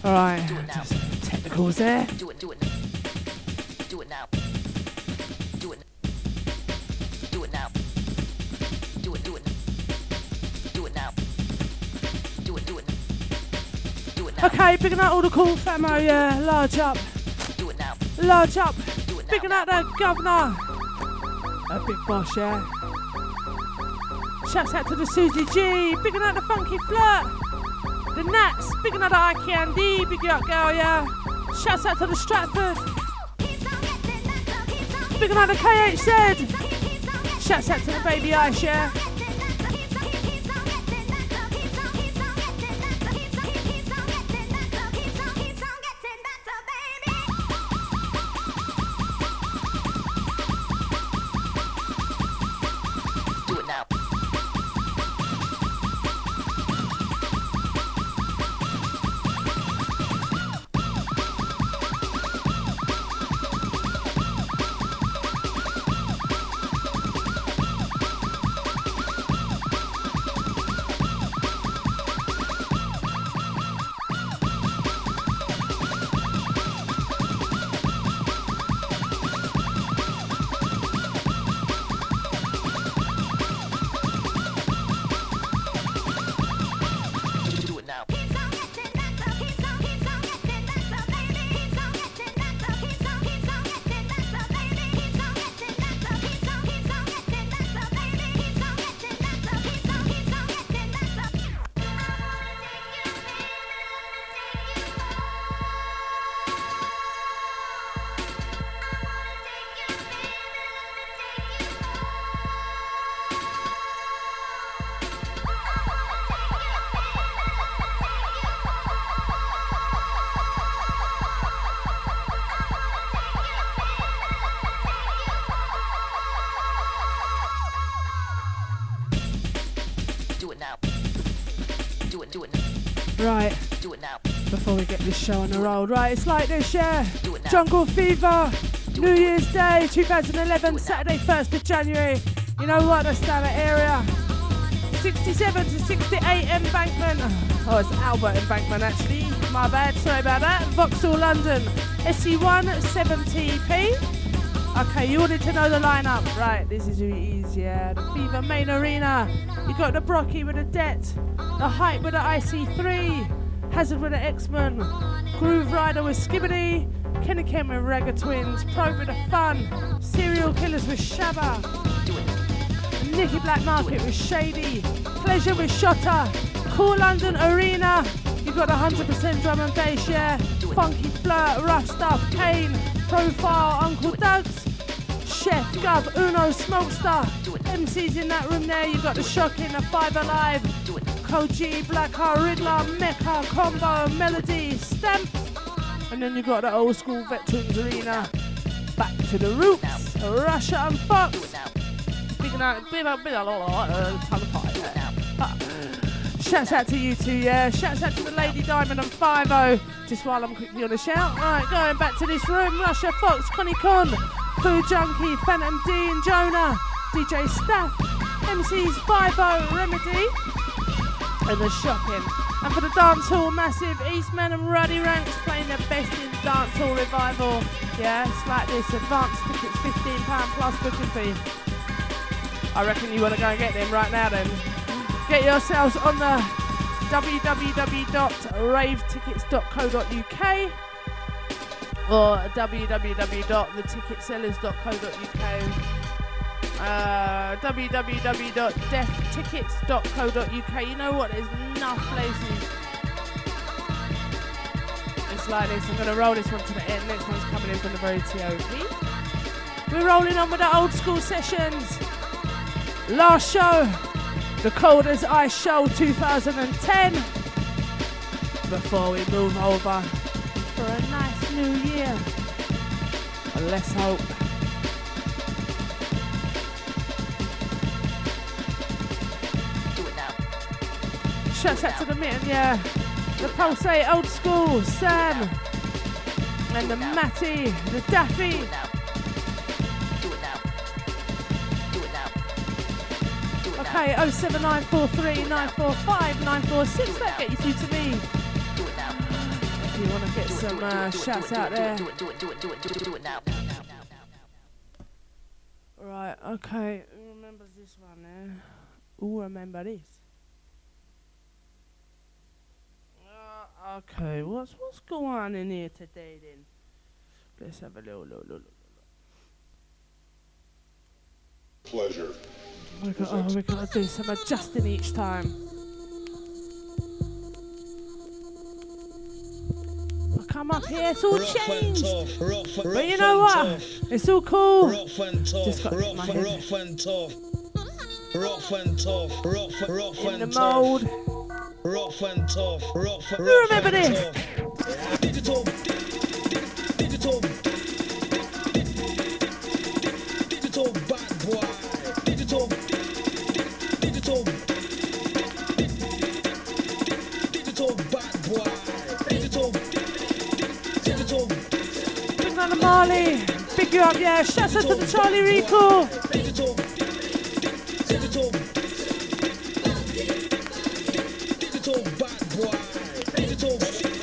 Alright, just technicals there. Do it now. Do it now. Do it now. Do it now. Do it now. Okay, bigging out all the cool famo, yeah. Large up. Do it now. Large up. Do it now. Bigging out the governor. A big boss, yeah. Shouts out to the Susie G. Bigging out the Funky Flirt. The Nats. Bigging out the Eye Candy. Big up, girl, yeah. Shouts out to the Stratford. Bigging out the KHZ. Shouts out to the Baby Ice, yeah. Right, before we get this show on the road, right, it's like this, yeah. Jungle Fever, New Year's Day, 2011, Saturday 1st of January. You know what, that's down that area. 67 to 68 Embankment. Oh, it's Albert Embankment actually. My bad, sorry about that. Vauxhall London, SE1 7TP. Okay, you wanted to know the lineup. Right, this is who it is, yeah. The Fever Main Arena. You got the Brocky with the Det, the Hype with the IC3, Hazard with the X-Men, Groove Rider with Skibbity, Kenny Ken with Ragga Twins, Probe with the Fun, Serial Killers with Shabba, Nicky Black Market with Shady, Pleasure with Shotta, Cool London Arena. You got the 100% drum and bass, yeah. Funky Flirt, Rough Stuff, Kane, Profile, Uncle Doug's, Chef, Gov, Uno, Smokestar, MCs in that room there. You got the Shocking, the Five Alive, Koji, Blackheart, Riddler, Mecca, Combo, Melody, Stamp, and then you got the old school Veterans Arena. Back to the roots, Russia and Fox. Big out, shouts out to you two, yeah. Shouts out to the Lady Diamond and 5-0. Just while I'm quickly on the shout. Alright, going back to this room. Russia, Fox, Connie Con, Food Junkie, Phantom D and Jonah, DJ Staff, MCs 5-0, Remedy, and the Shocking. And for the dance hall, massive Eastman and Ruddy Ranks playing their best in dance hall revival. Yeah, it's like this. Advance tickets, £15 plus booking fee. I reckon you want to go and get them right now then. Get yourselves on the www.ravetickets.co.uk or www.theticketsellers.co.uk, www.deaftickets.co.uk. You know what, there's enough places. It's like this. I'm going to roll this one to the end. Next one's coming in from the very TOP. We're rolling on with the old school sessions. Last show, the Cold as Ice Show 2010. Before we move over for a nice new year. Let's hope. Do it now. Shouts out to the Mitten, yeah. The Pulsate, Old School, Sam. And the Matty, the Daffy. Okay, 07943 945 946. That get you through to me. If you want to get some shouts out there. Do it now. Right, okay. Who remembers this one there? Who remember this? Okay, what's going on in here today then? Let's have a little. Pleasure. We're gonna do some adjusting each time. I come up here, it's all changed. But you know what? It's all cool. Just got to get my head in the mould. Rough and tough. You remember this? Digital bad boy. Digital bad boy. Digital. Big man of Marley. Big you up, yeah. Shouts out to the Charlie Rico. Digital bad boy. Digital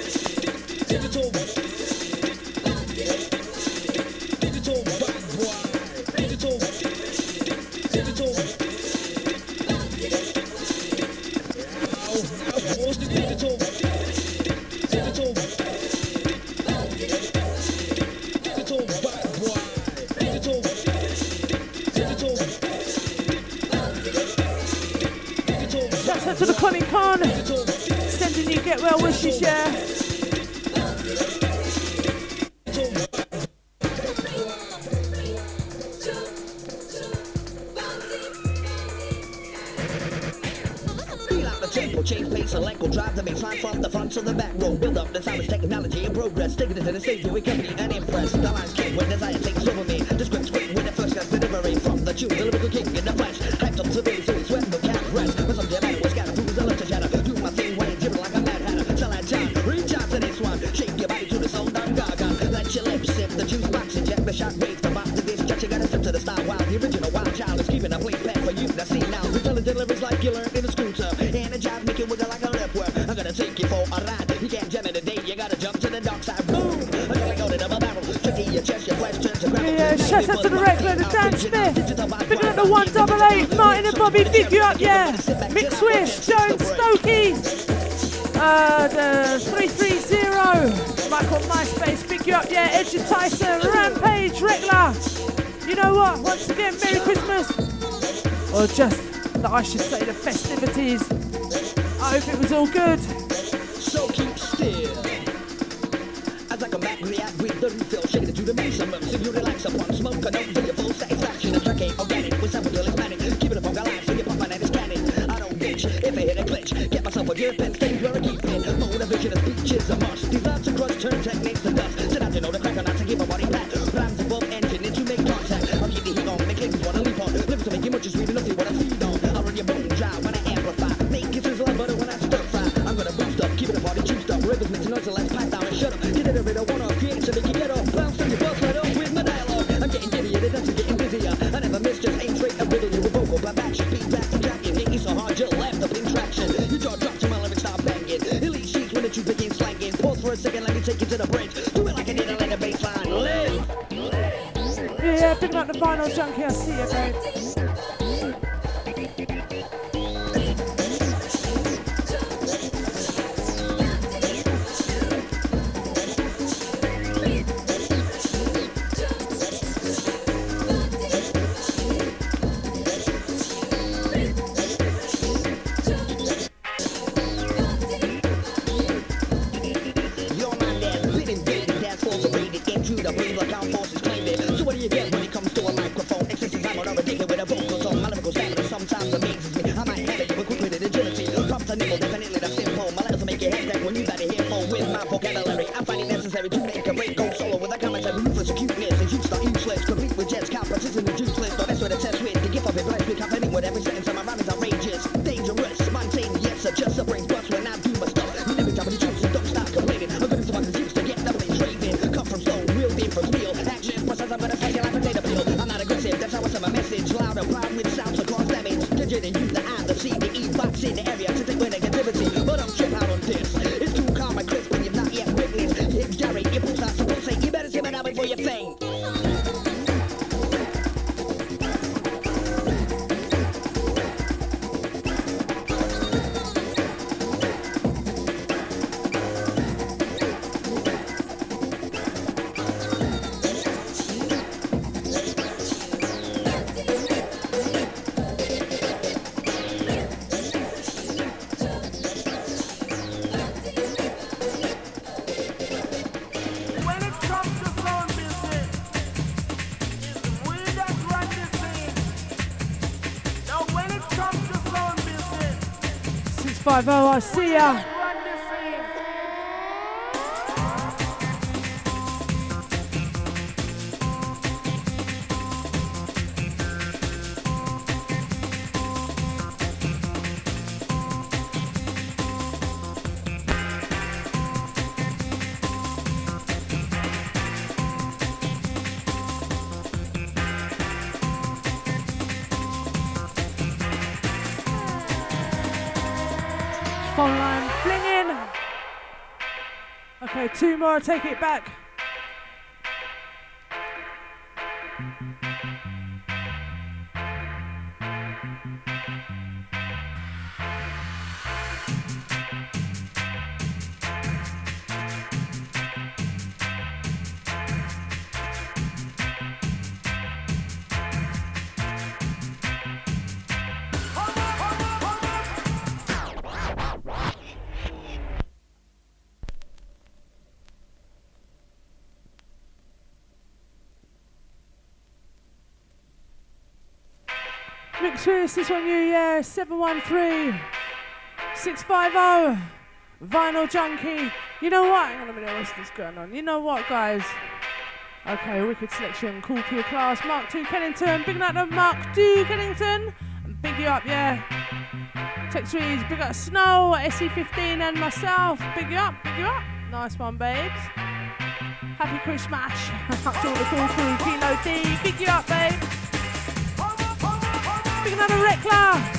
bad boy. Digital. What's the digital bad boy. Shouts out to the Connie Khan. Sending you get well wishes, yeah. Change pace, select, go drive the baseline from the front to the back row. Build up the sound, technology and progress. Take it to the stage with company and impress. The lines kick when desire takes over me. The script's quick with the first class delivery from the tune. The lyrical king in the flash. Hyped up to base, so we sweat, but can't rest. But some jam was got fools, I love to shatter. Do my thing, while dribbling like a mad hatter. Tell that John, reach out to this one. Shake your body to the soul, done gaga. Let your lips sip the juice box, inject the shot wave. The box to this jet, you gotta step to the style wild. The original wild child is keeping a place back for you. Now see now, intelligent lyrics like you learned in a scooter. Energize, make it wiggle like a left work. I'm gonna take you for a ride. You can't jam it today, you gotta jump to the dark side. Boom! I'm gonna go to double barrel. Tricky your chest, your flesh turns to gravel. Yeah, shouts out to the regular, the Dan Smith. Picking up the 188, Martin and Bobby, big you up, yeah. Mick Swish, Jones, Stokey. The 330, Michael MySpace, big you up, yeah. Edge and Tyson, Rampage, Regular. You know what? Once again, Merry Christmas. Or just that I should say the festivities. I hope it was all good. So keep still. As I come back, react with the refill. Shake it to the maximum, so you relax upon smoke. I don't feel your full satisfaction. A track ain't organic, with sample till it's manic. Keep it up on live, so you're pumping and it's canning. I don't bitch, if I hit a glitch. Get myself a grip and stays where I keep it. Motivation of speech is a must. Design to crush, turn techniques to dust. Sit out, you know the crack on not to give a body back. Rhymes above engine into make contact. I'll keep the heat on, make things wanna leap on. Living to make you much is sweet enough, you wanna feed on. I'll run your bone dry when I amplify. Make it sizzle like butter when I stir fry. I'm gonna boost up, keep it a party juiced up. Rivers mix noise, so let's pipe down and shut up. Get it over the one off, create so they can get off. Bounce from your bust right off with my dialogue. I'm getting giddy, the dance is getting busier. I never miss, just aim straight and riddle you with vocal clap action. Speed back to jack you, hit you so hard, you'll left up in traction. Your jaw drops to my lyrics start banging. Elite sheets when the truth begins slanging. Pause for a second, let me take you to the bridge. Do it like I did, I let the baseline live. Yeah, picking up the vinyl junkie, I see you, babe. But I'm trip out on this. It's too calm and crisp when you've not yet witnessed 650, I see ya. Phone line flinging. Okay, two more, take it back. Mixed this one you, yeah, 713 650 Vinyl Junkie. You know what? Hang on a minute, what's this going on? You know what, guys? Okay, wicked selection, cool to your class. Mark II Kennington, big night of Mark II Kennington. And big you up, yeah. Text reads, big up Snow, SE15 and myself. Big you up, big you up. Nice one, babes. Happy Christmas. Up to all the cool crew, Kilo D. Big you up, babe. Big another Rekla.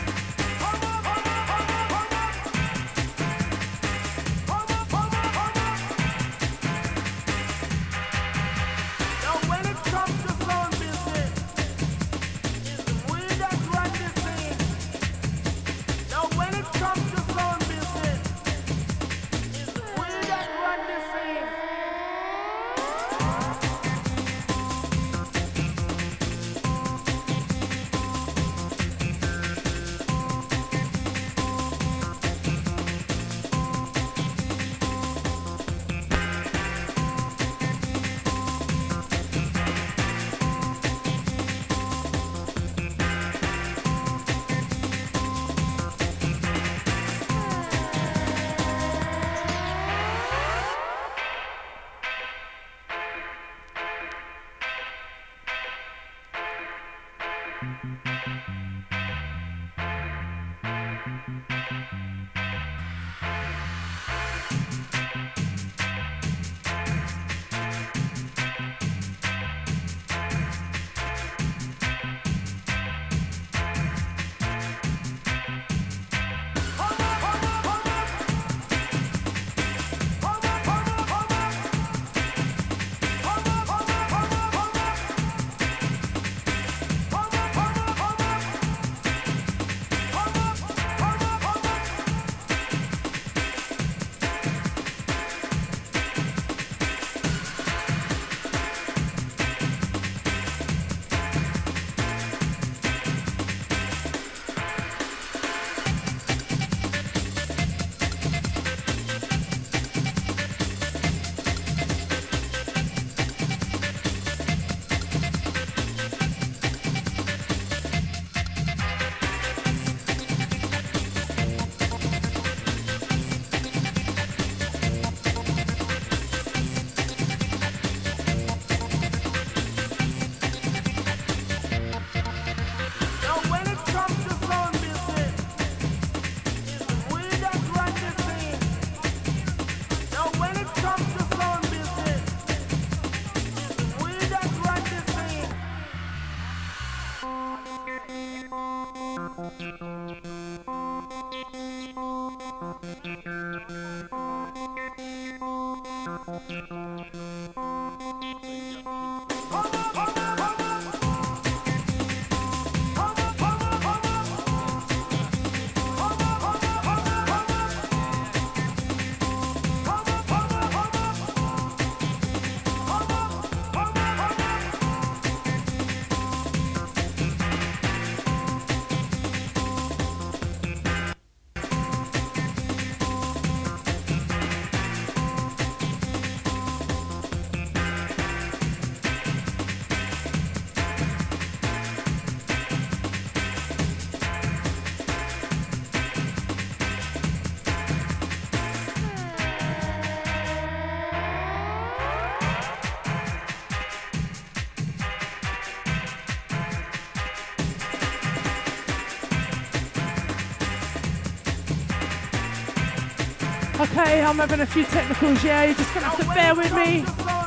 Okay, I'm having a few technicals, yeah, you're just gonna have to bear with me.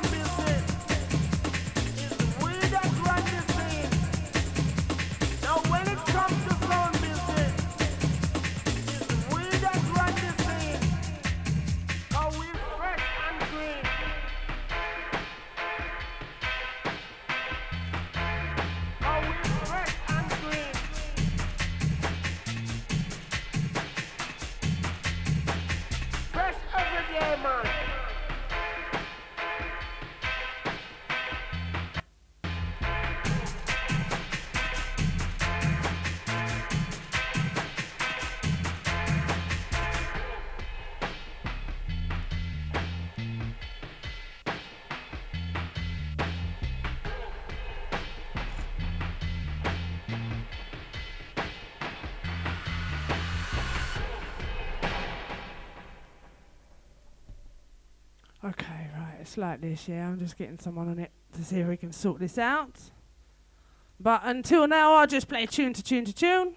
Okay, right, it's like this, yeah. I'm just getting someone on it to see if we can sort this out. But until now, I'll just play tune to tune to tune.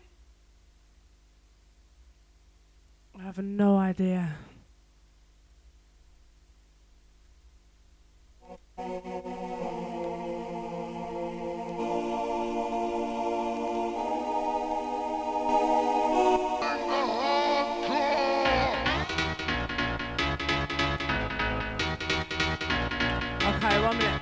I have no idea. Okay, 1 minute.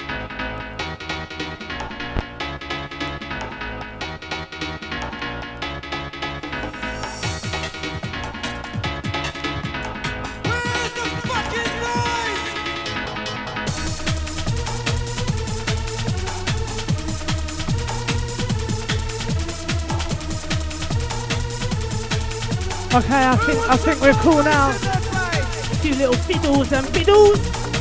Where's the fucking noise? Okay, I think we're cool now. A few little fiddles and fiddles.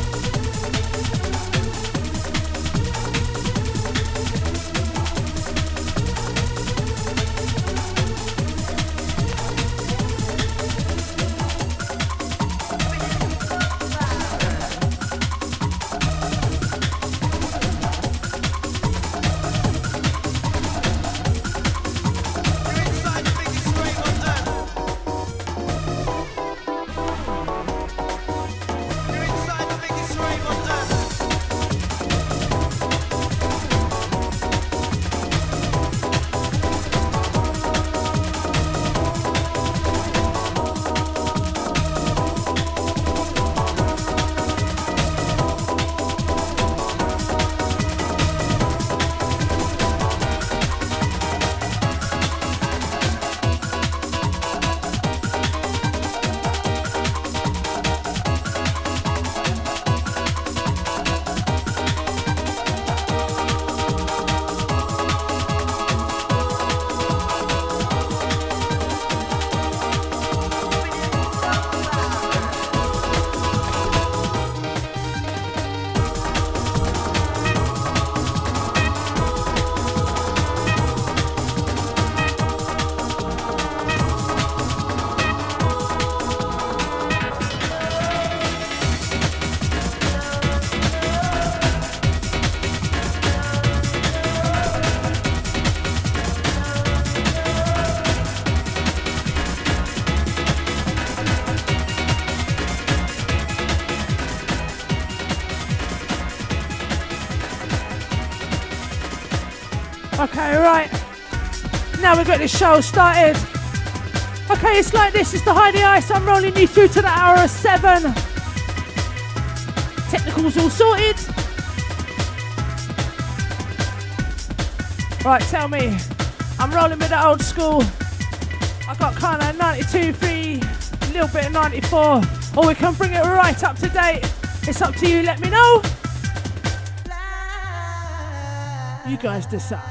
Okay, right. Now we've got this show started. Okay, it's like this. It's the High the Ice. I'm rolling you through to the hour of 7. Technicals all sorted. Right, tell me. I'm rolling with the old school. I got kind of 92, 3, a little bit of 94. Or we can bring it right up to date. It's up to you. Let me know. You guys decide.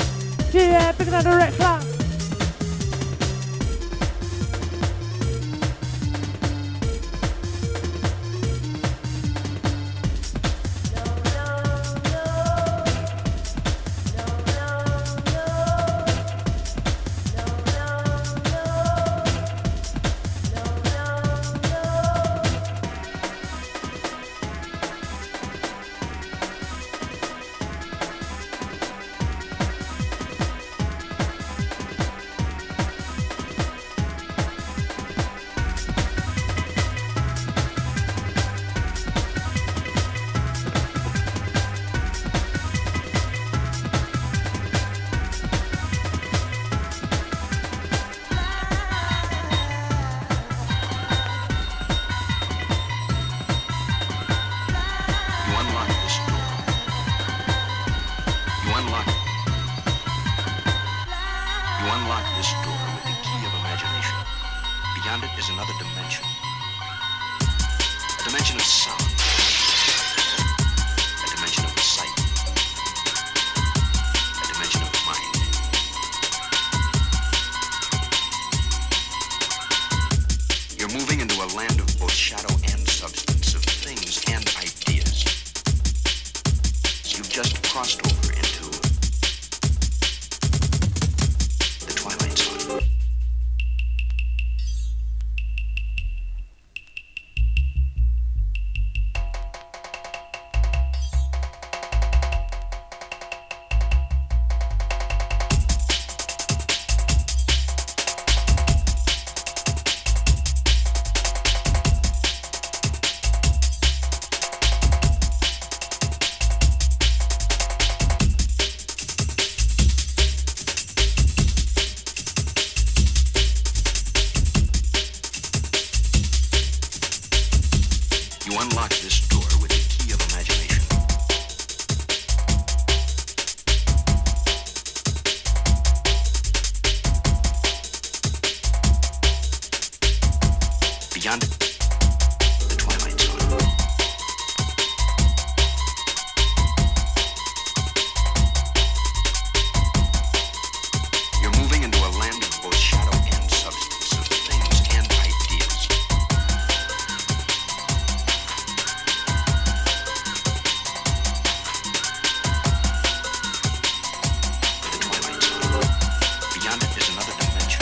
Yeah, big another red flag. dimension of sound, a dimension of sight, a dimension of mind. You're moving into a land of both shadow and substance, of things and ideas. You've just crossed over into the Twilight Zone. You unlock this door with the key of imagination. Beyond it, the Twilight Zone. You're moving into a land of both shadow and substance, of things and ideas. The Twilight Zone. Beyond it is another dimension.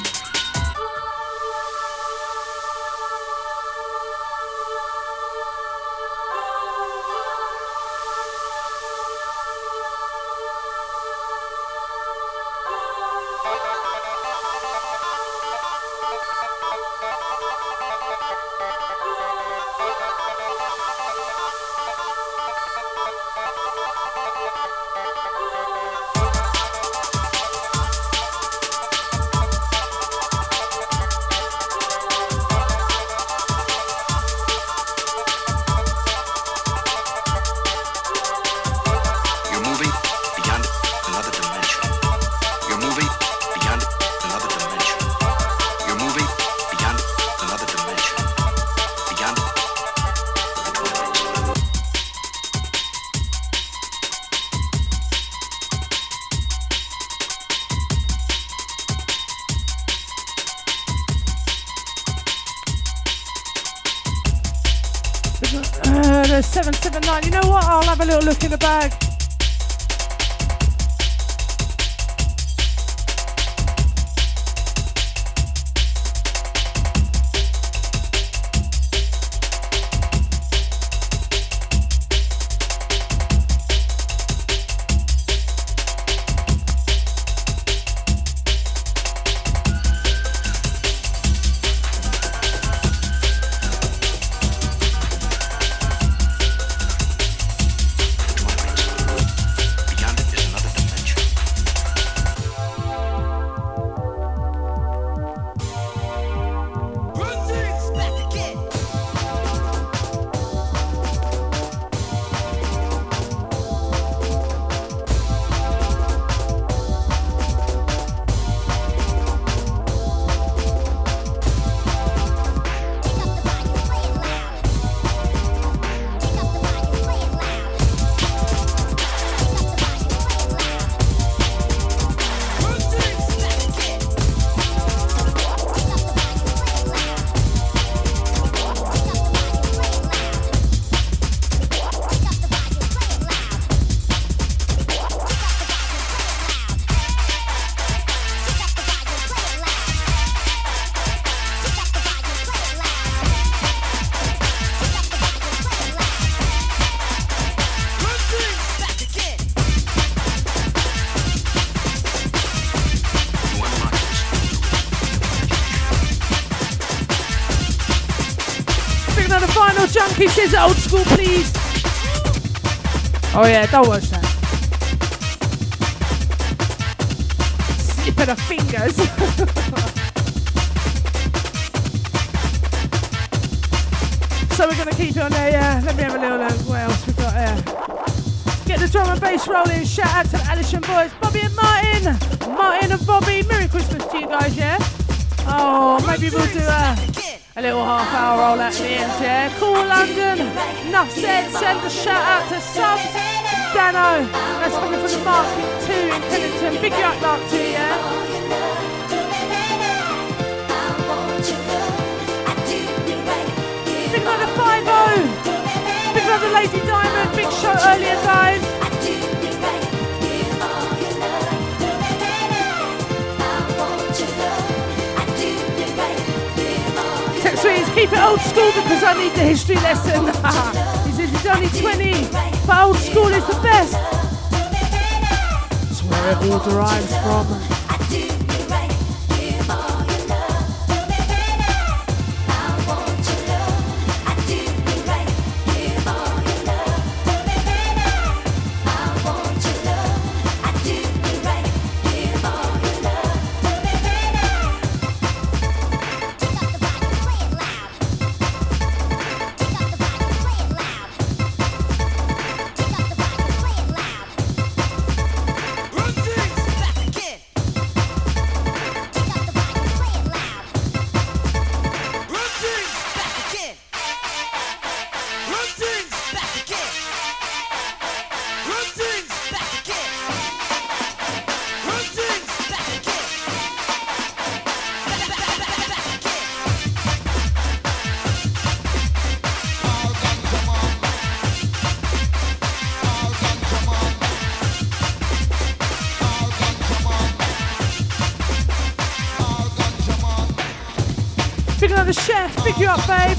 You're moving beyond another dimension. You're moving beyond another dimension. You're moving beyond another dimension. Beyond the Twilight Zone. There's 779. You know what? I'll have a little look in the bag. The Twilight Zone. Beyond it is another dimension. You unlock this Big another final junkie says old school, please. Oh yeah, don't watch that. Slip of the fingers. So we're gonna keep it on there, yeah. Let me have a little look. What else we got here? Get the drum and bass rolling. Shout out to the Alison boys, Bobby and Martin. Martin and Bobby, Merry Christmas to you guys, yeah? Oh, maybe we'll do a A little half hour roll out in the end, yeah. Cool London. Enough said. Send a shout out to Sub Dano. That's coming from the Market 2 in Kennington. Big you up, Mark 2, yeah. Big up the 5-0. Big up the Lady Diamond. Big show earlier, guys. Text Sweets, keep it old school because I need the history lesson. He says he's only 20, but old school is the best. That's where it all derives from. The chef, pick you up, babe.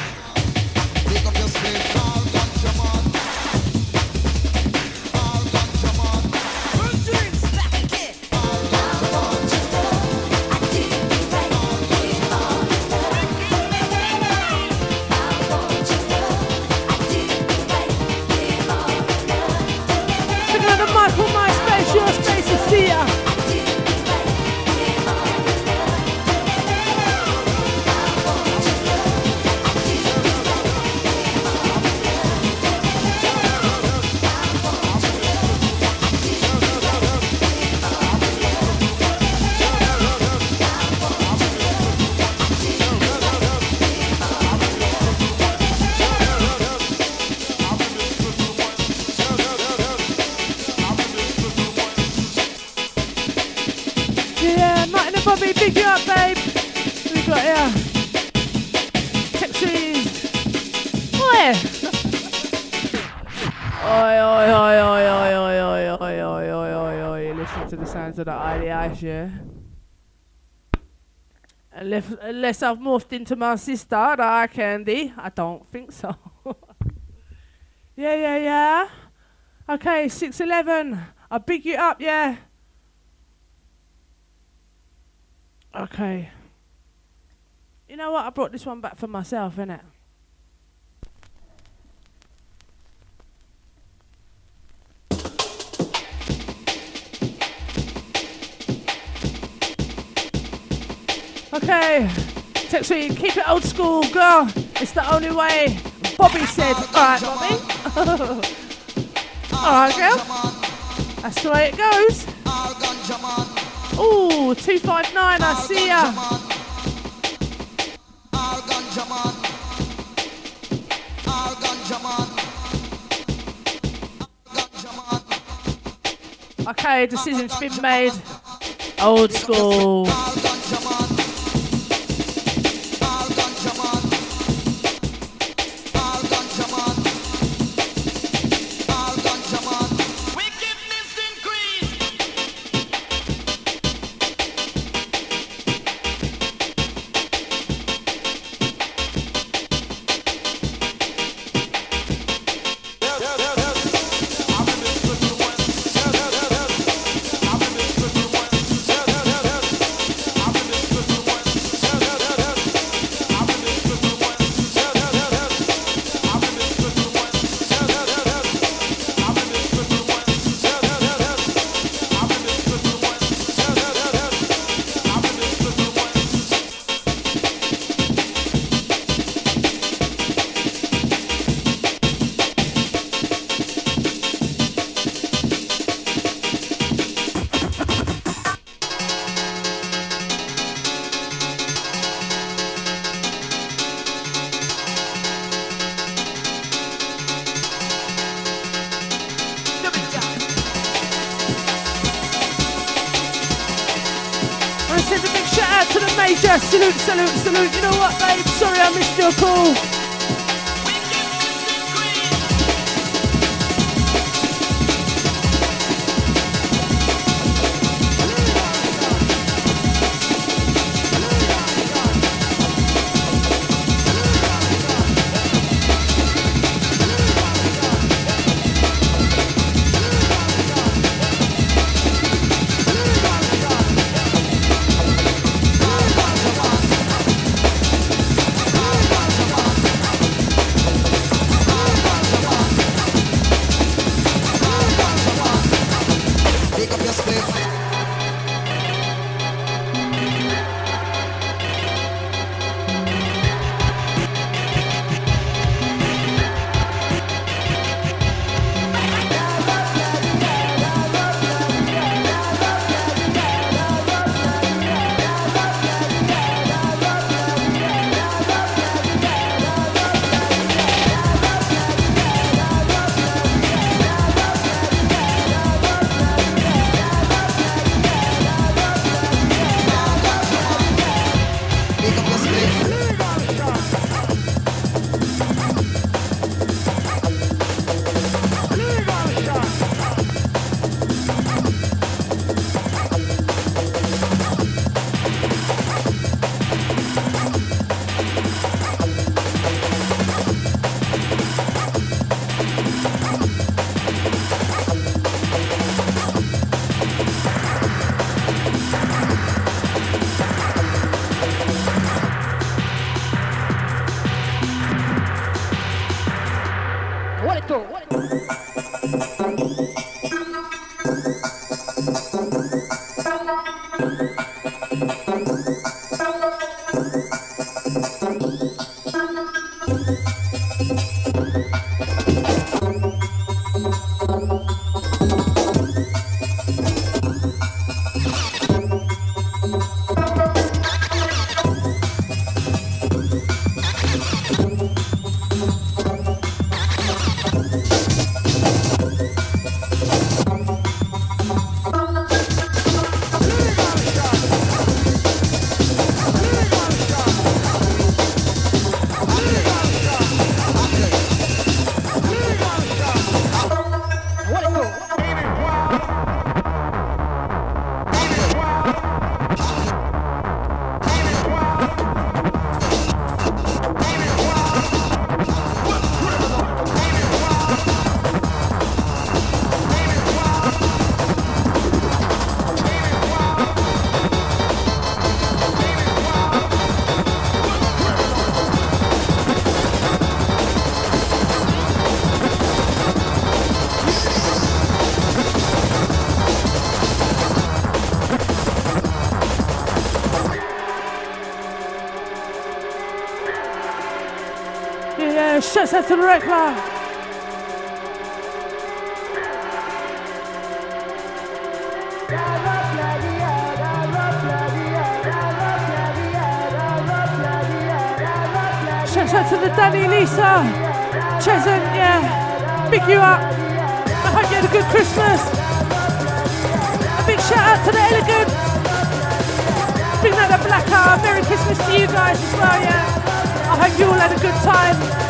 Picking up the Michael, my space, your space is here. Bobby, big you up, babe. We got here. Texas. Oi. Oi, oi, oi, oi, oi, oi, oi, oi, oi, oi, oi, oi. Listen to the sounds of that IDH, yeah. Unless I've morphed into my sister, the eye candy. I don't think so. Yeah. Okay, 611. I'll big you up, yeah. Okay. You know what? I brought this one back for myself, innit? Okay. Text me, keep it old school, girl. It's the only way. Bobby said. Alright, Bobby. Alright, girl. That's the way it goes. Ooh, 259, I see ya. Okay, decision's been made. Old school. Major, salute, salute, salute. You know what, babe? Sorry I missed your call. Shouts out to the Rekla. Shouts out to the Danny, Lisa, Chesant, yeah. Big you up. I hope you had a good Christmas. A big shout out to the Elegant. Big night of Black Hour. Merry Christmas to you guys as well, yeah. I hope you all had a good time.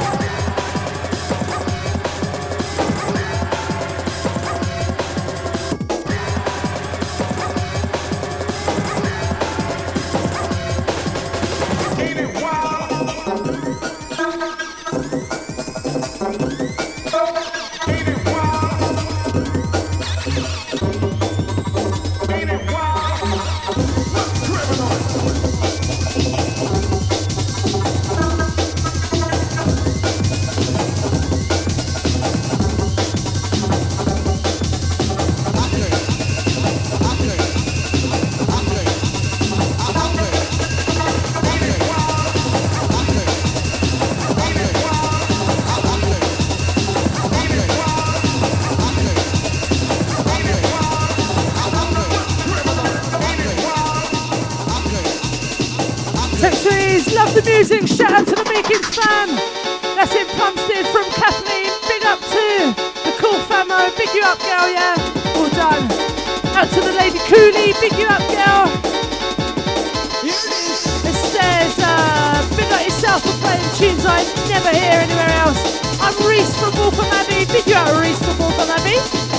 Love the music, shout out to the Meekins fam. That's in Plumstead from Kathleen. Big up to the cool famo. Big you up, girl, yeah. All done. Out to the lady Cooley. Big you up, girl. tunes I never hear anywhere else. I'm Reese from Waltham Abbey. Big you out, Reese from Waltham Abbey.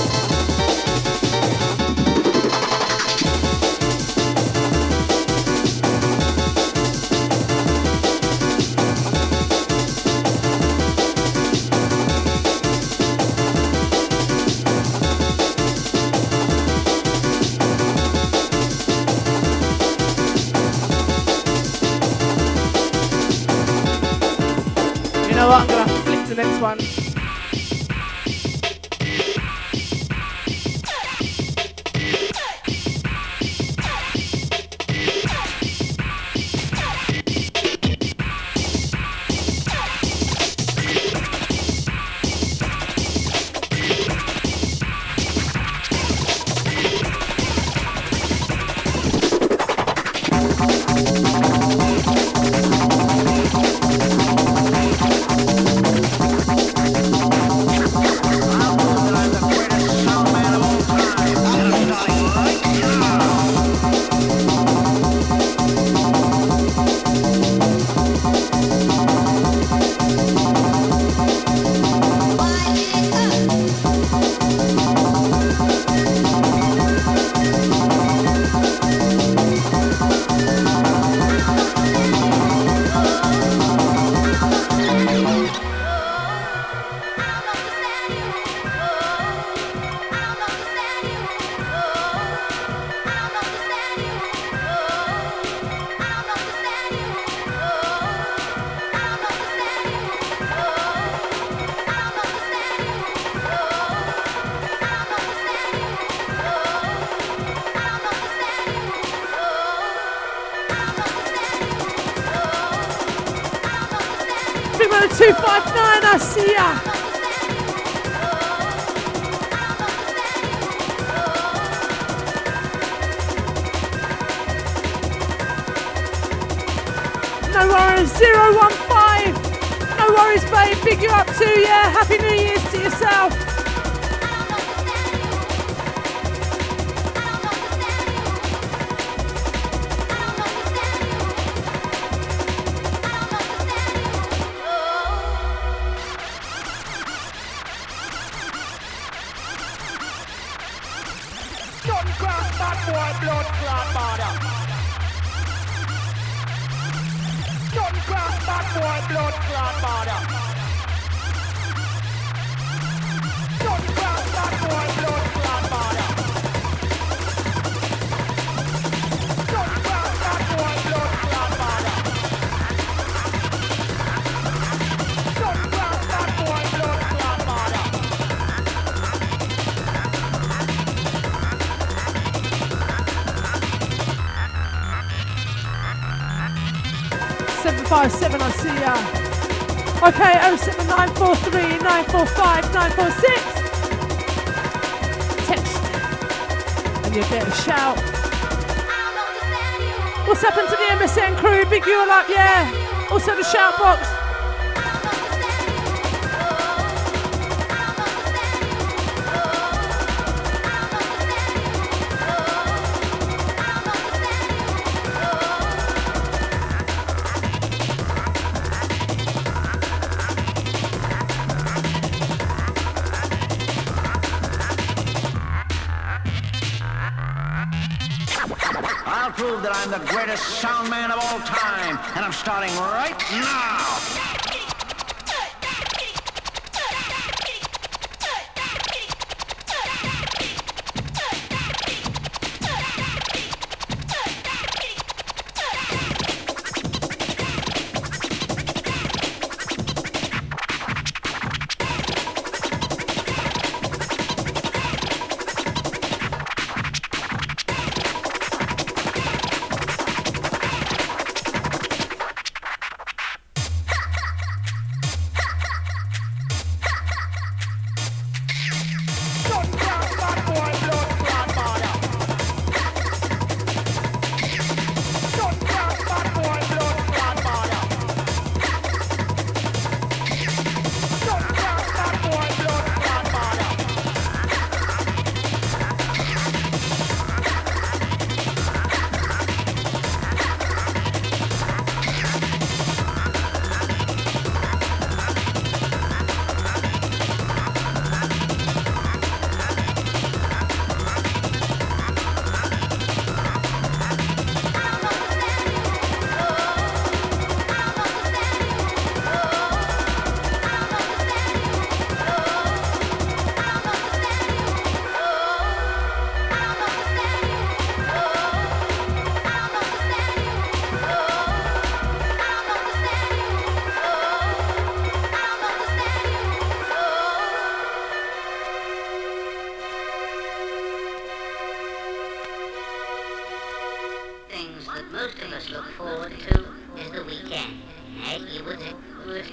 You know what? I'm gonna flip the next one. Big man 259, I see ya. No worries, 015. No worries, babe. Big you up too, yeah. Happy New Year's to yourself. Seven, I see ya. Okay, 07943 945 946. Text and you'll get a shout. What's happened to the MSN crew? Big you all up, yeah. Also the shout box. I'll prove that I'm the greatest sound man of all time, and I'm starting right now.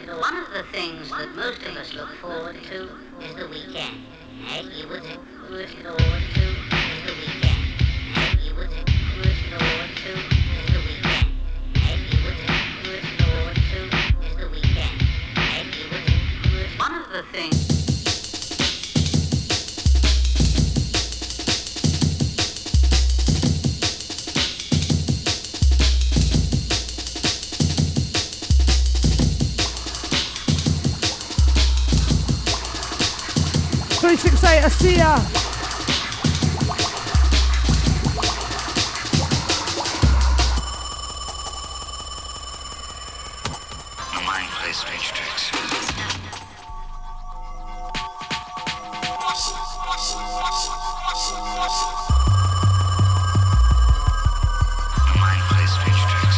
One of the things that most of us look forward to is the weekend. You would look forward to is the weekend. You would look forward to is the weekend. You would look forward to is the weekend. You would one of the things. I see ya. My mind plays strange tricks. My mind plays strange tricks.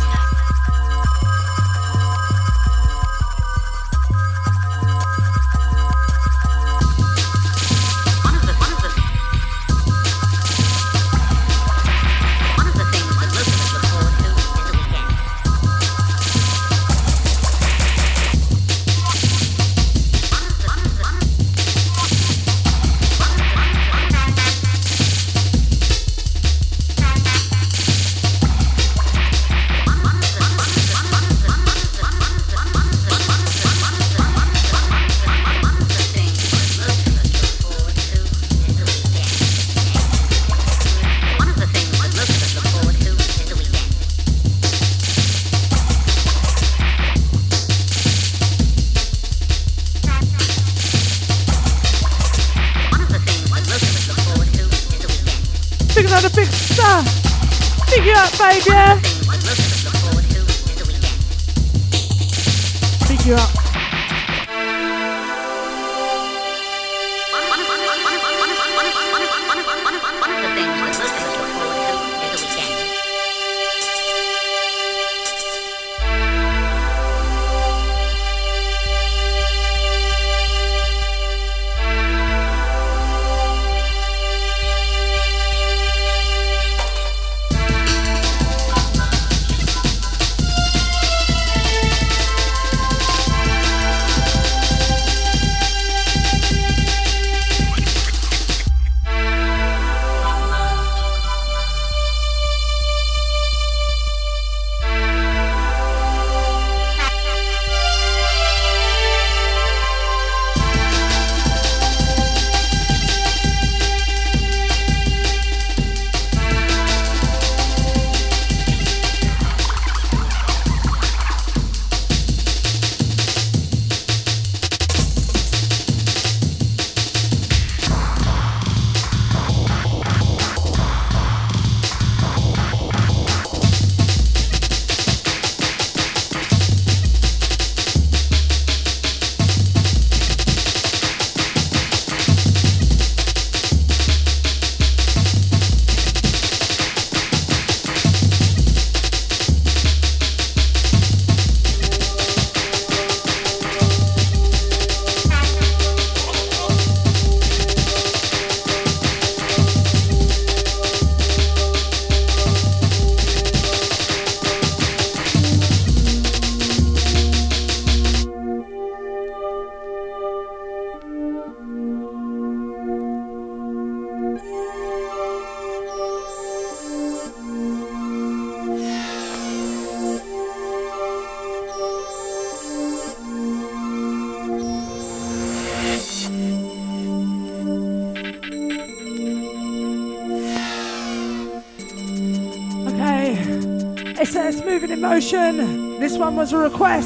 Baby, pick you up. SS Moving in Motion. This one was a request.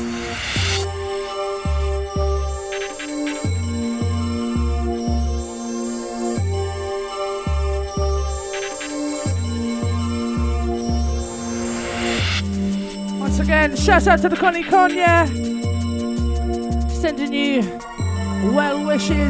Once again, shout out to the Connie Con, yeah. Sending you well wishes.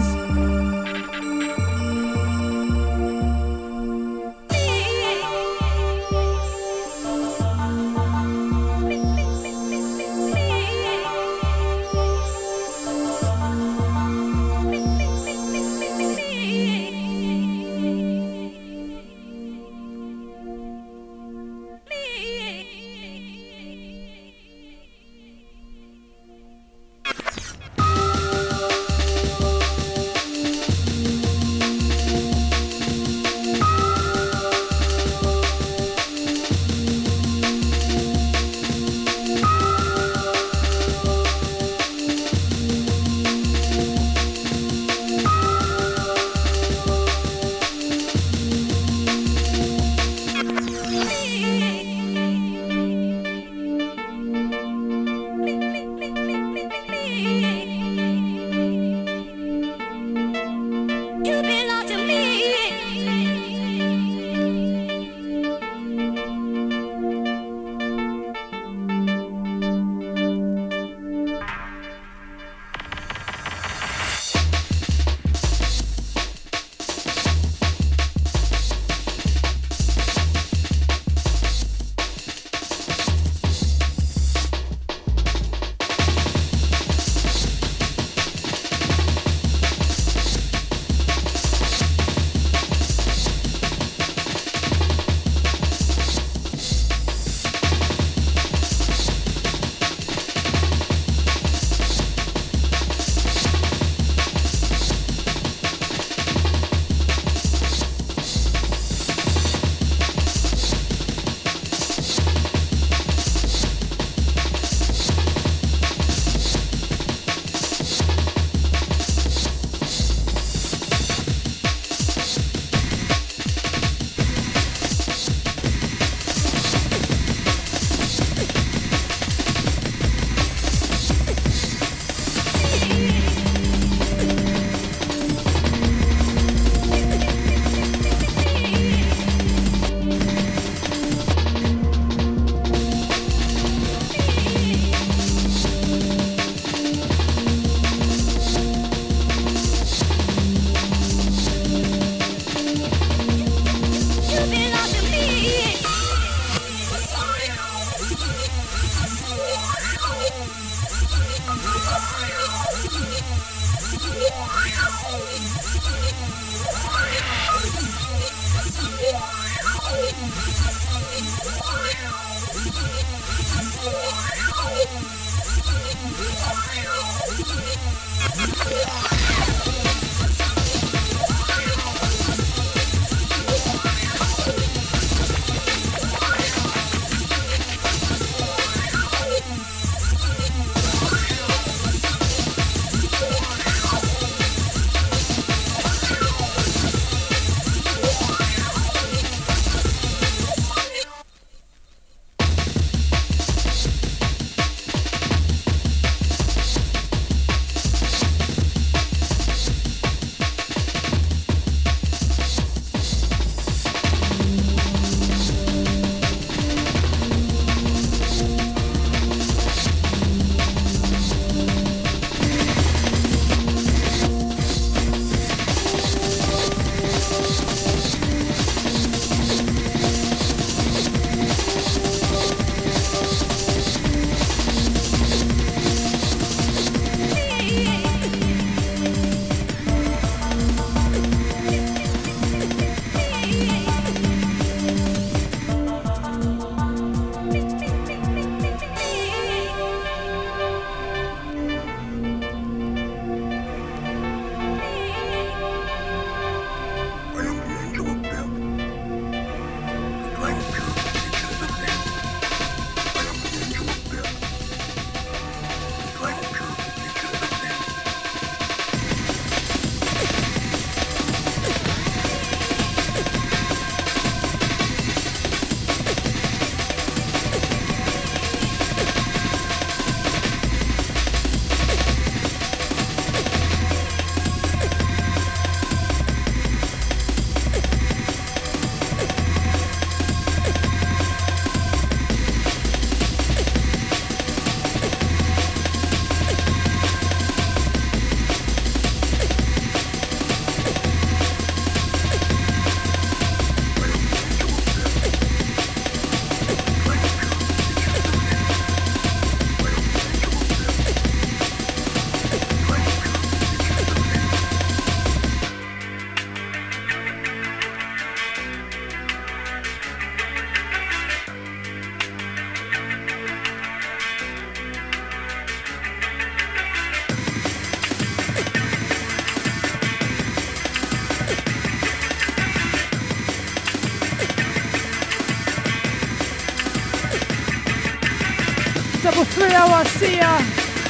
3 hours, see ya.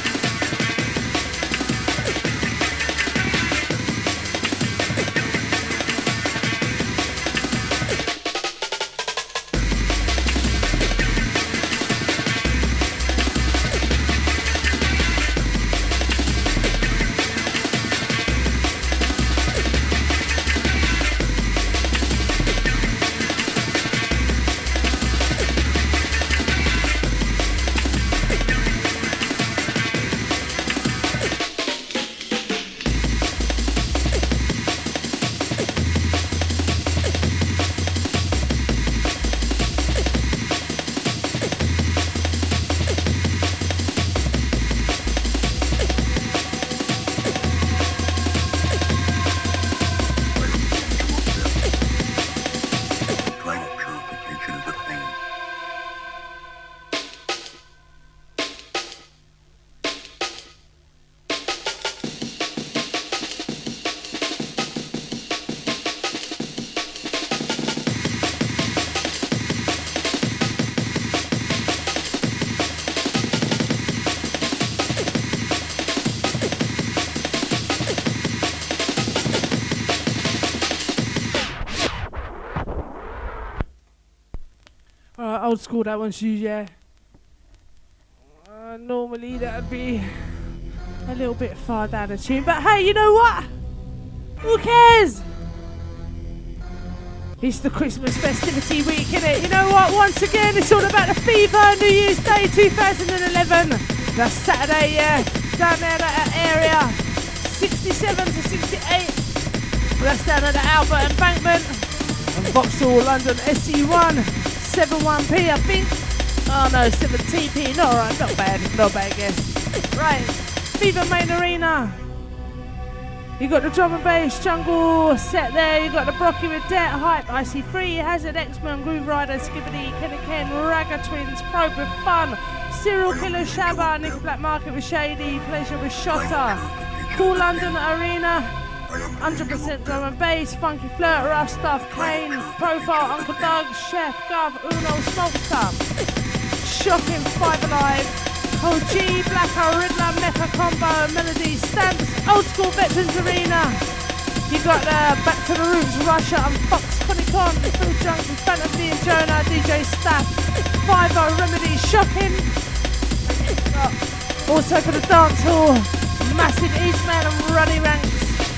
Old school, that one's used, yeah. Normally that would be a little bit far down the tune, but hey, you know what? Who cares? It's the Christmas festivity week, innit? You know what? Once again, it's all about the fever. New Year's Day 2011. That's Saturday, yeah. Down there, that area. 67 to 68. That's down at the Albert Embankment. And Vauxhall, London, SE1. 71p, I think. Oh no, 17p. No, alright, not bad, guess. Right, Fever Main Arena. You got the drum and bass jungle set there. You got the Brocky with Debt, Hype, IC3, Hazard, X-Men, Groove Rider, Skibbity, Kenny Ken, Ragga Twins, Probe with Fun, Serial Killer Shabba, Nick Black Market with Shady, Pleasure with Shotta, Cool London Arena, 100% drum and bass, Funky Flirt, Rough Stuff, Kane, Profile, Uncle Doug, Chef, Gov, Uno, Smoke Stuff, Shocking, Five Alive, OG, Blacko, Riddler, Mecca Combo, Melody, Stamps, Old School Veterans Arena. You got Back to the Roots, Russia and Fox, Conicon, Food Junkie, Fantasy and Jonah, DJ Staff, 5-0 Remedy, Shocking. Also for the dance hall, Massive Eastman and Ruddy Ranks.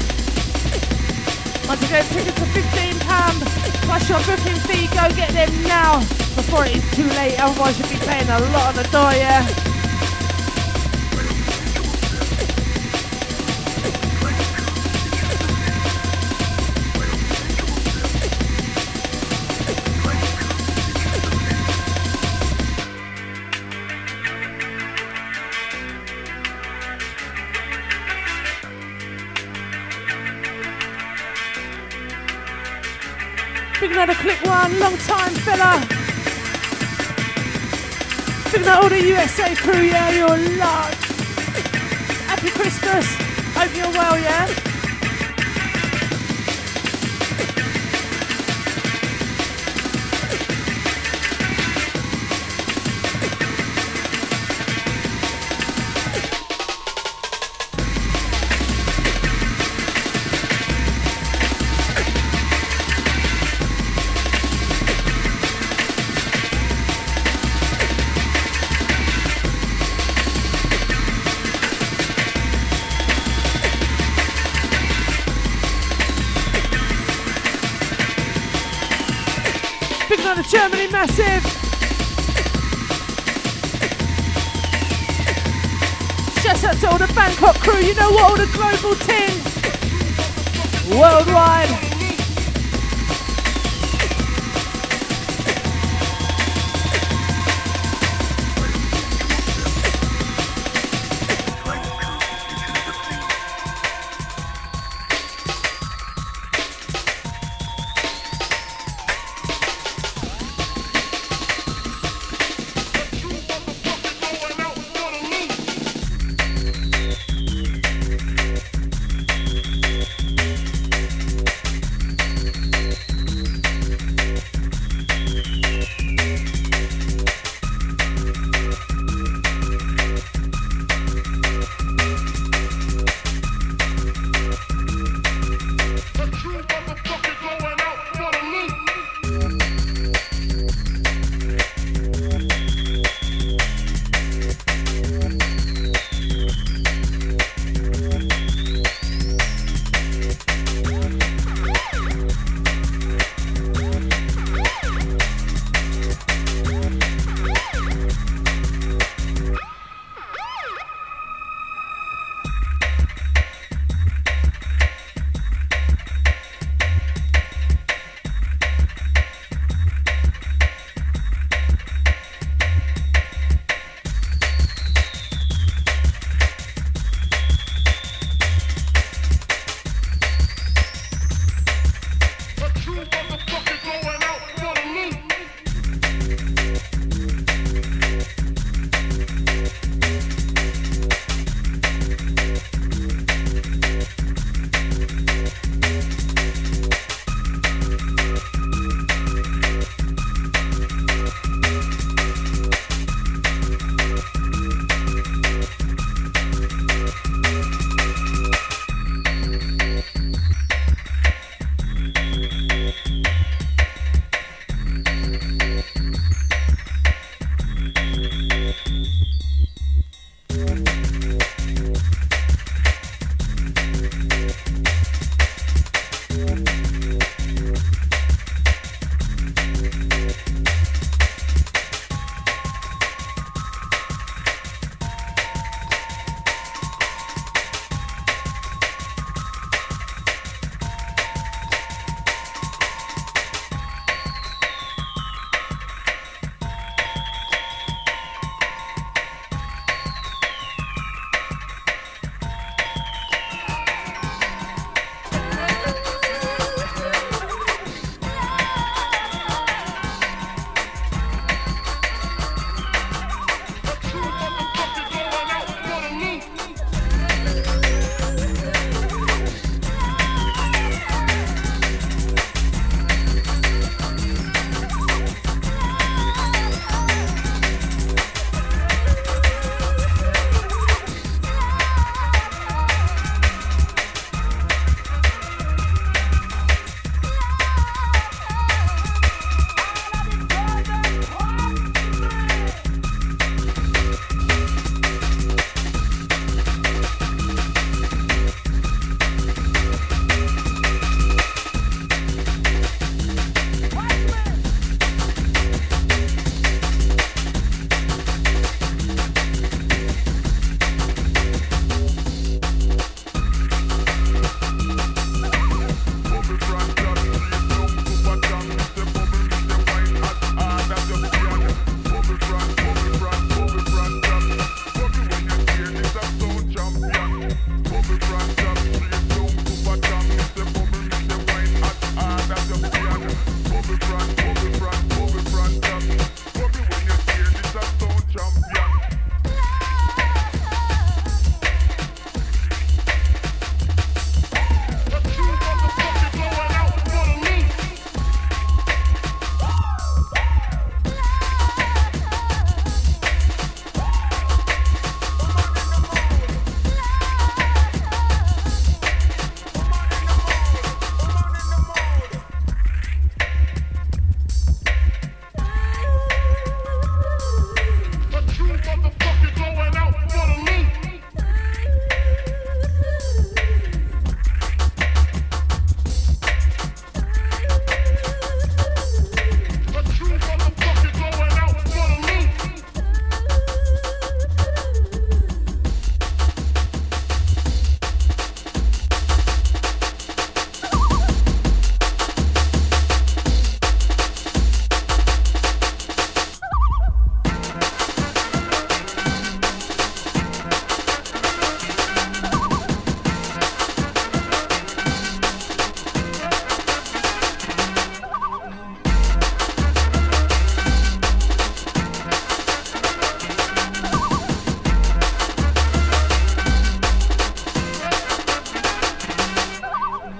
Once again, tickets are £15 plus your booking fee. Go get them now before it is too late, otherwise you'll be paying a lot on the door, yeah? Big night of Click One, long time fella. Big night all the USA crew, yeah, you're large. Happy Christmas, hope you're well, yeah? Germany massive. Shout out to all the Bangkok crew, you know what, all the global team worldwide.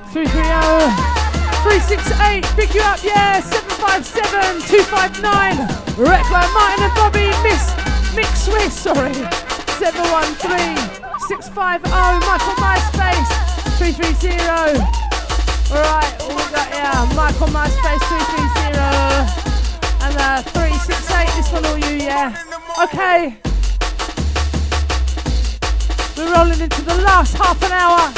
330-368, pick you up, yeah, 757-259, Rekla, Martin and Bobby, Mick Swiss, sorry, 713-650, Michael MySpace, 330, alright, what we got here, Michael MySpace, 330, and 368, this one all you, yeah, okay, we're rolling into the last half an hour.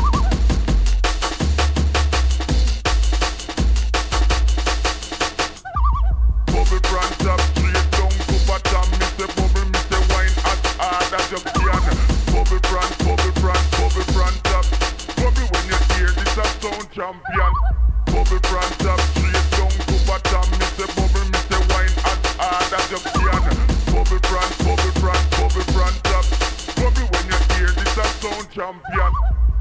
Champion, bubble brand up, straight down to bottom. Me say bubble, me say wine as hard as you can. Bubble brand up. Bubble when you hear this a sound champion.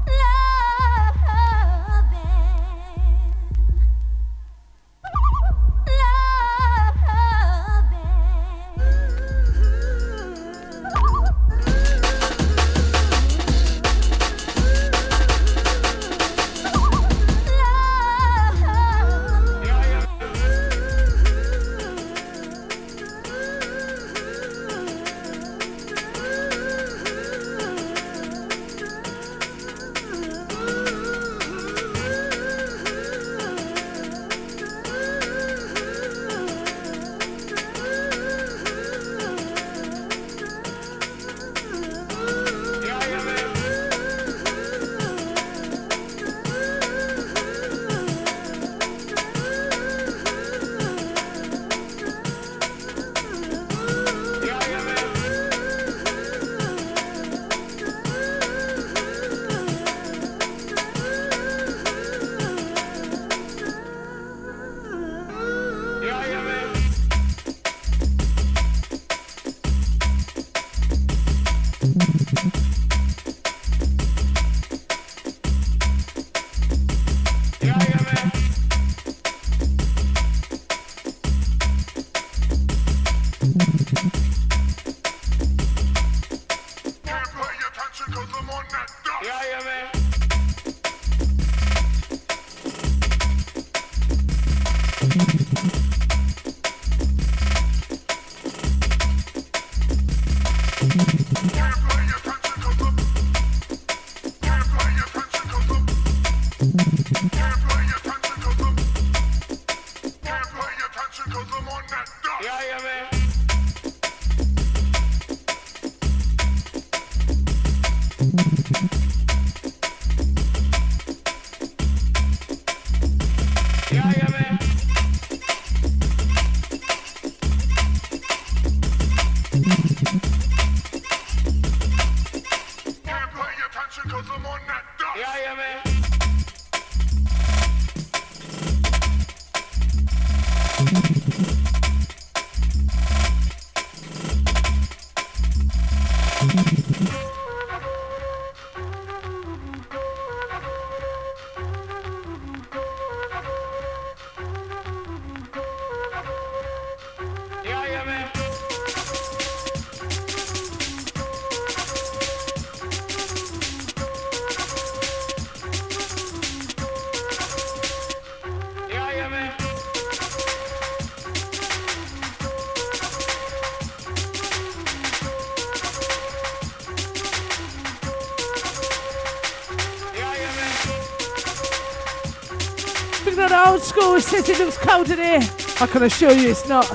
Old school says it looks cold in here. I can assure you it's not.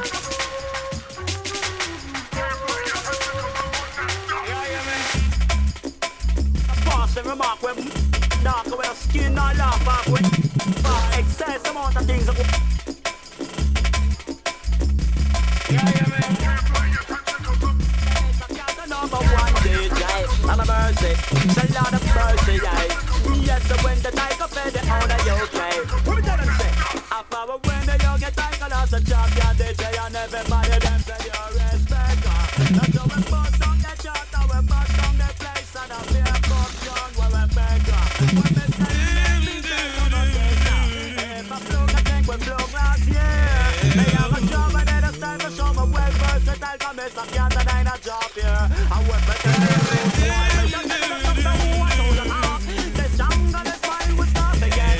Again.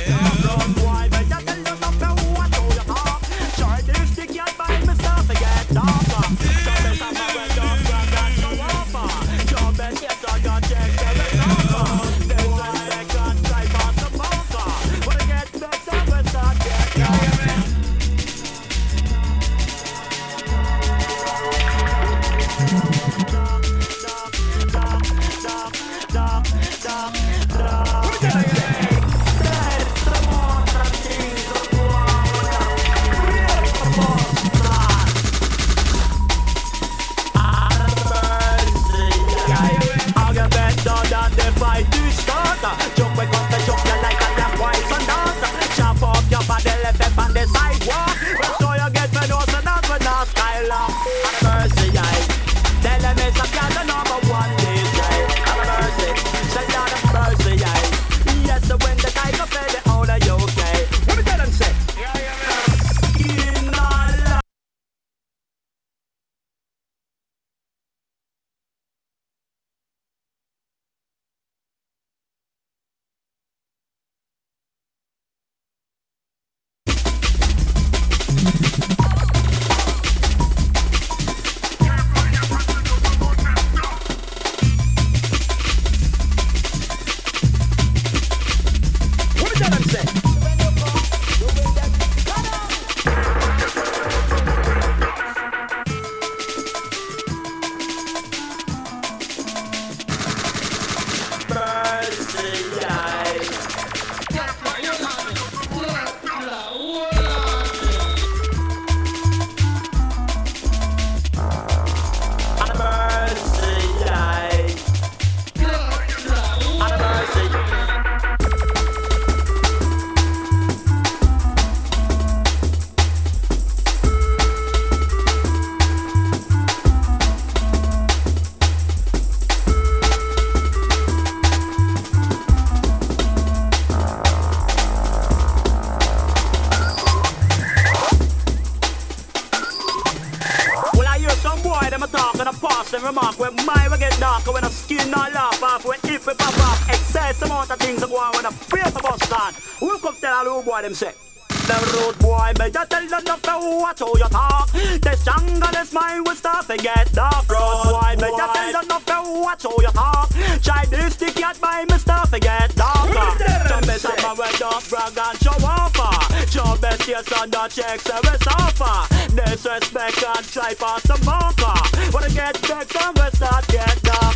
Jump we come to jump you like a damn white and dance. Chop off your body left up on the sidewalk. Well, so you get me nose and that's when I style up. And mercy, I tell them it's a cat the number one DJ. And mercy, say Lord of mercy, I yes, so when the tiger fed the whole of UK. What me tell them say? Remark when my we get darker when the skin not laugh off when if we pop off excess amount of things that go on when the paper bust on. Who come tell all boy them say? The road boy may just tell them not to watch how you talk. The strongest mind will start to get dark. Road boy may just tell them not to watch how you talk. Try this stick yet by me start to get darker. Some best of my way don't brag and show off. Show best yes on the checks and we suffer. Disrespect and try pass the bunker. When I get back and we start get dark.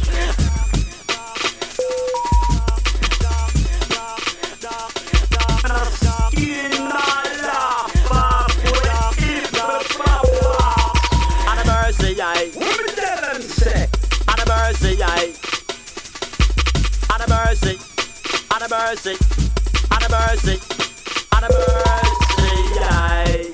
Mercy, and a mercy, and a mercy, and a mercy, aye.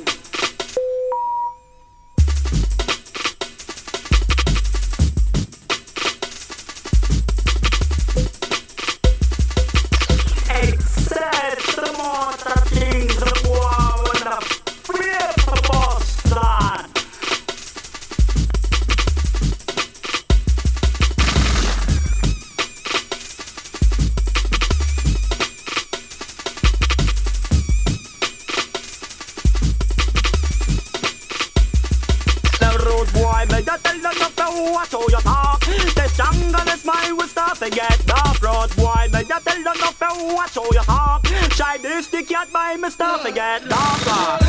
Except the amount of things the war when the paper bust on. Watch how you talk. The strongest mind will start to get dark. Road boy, may you tell them not to watch how you talk. Try this stick yet by me start to get darker.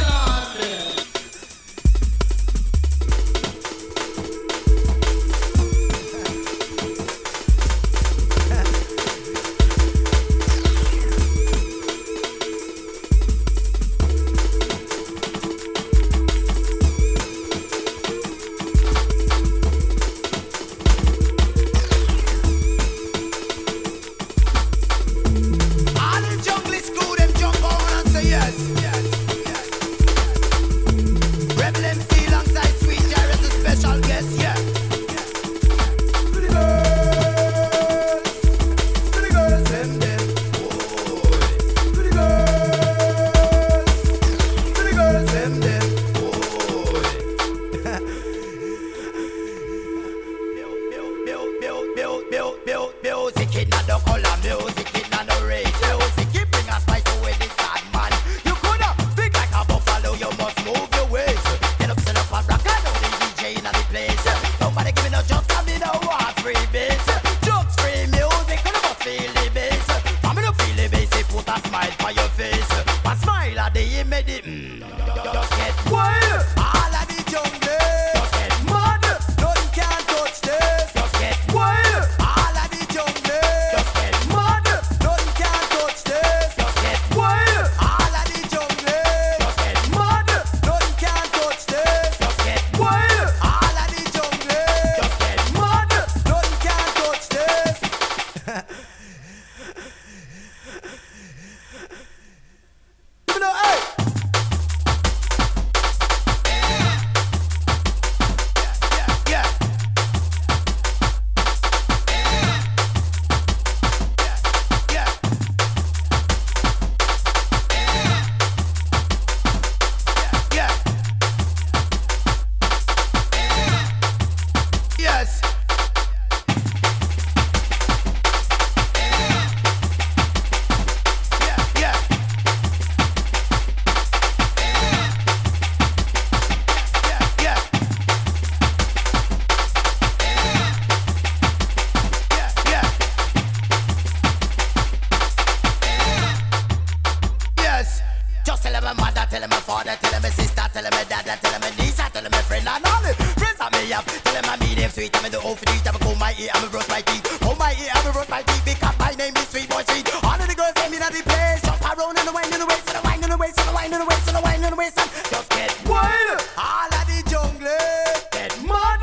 tell him my father, tell him my sister, tell him my dad, tell him my niece, tell him my friend, and all the friends I may have. Tell him my name sweet, I'm in the old for these, I'm a comb my ear, I'm a brush my teeth. Comb my ear, I'm a brush my teeth, because my name is Sweet Boy Sweet. All of the girls came in at the place, jump around in the wine in the waist, and the wine in the waist, and the wine in the waist, and the wine in the waist, and just get wild. All of the jungle get mad.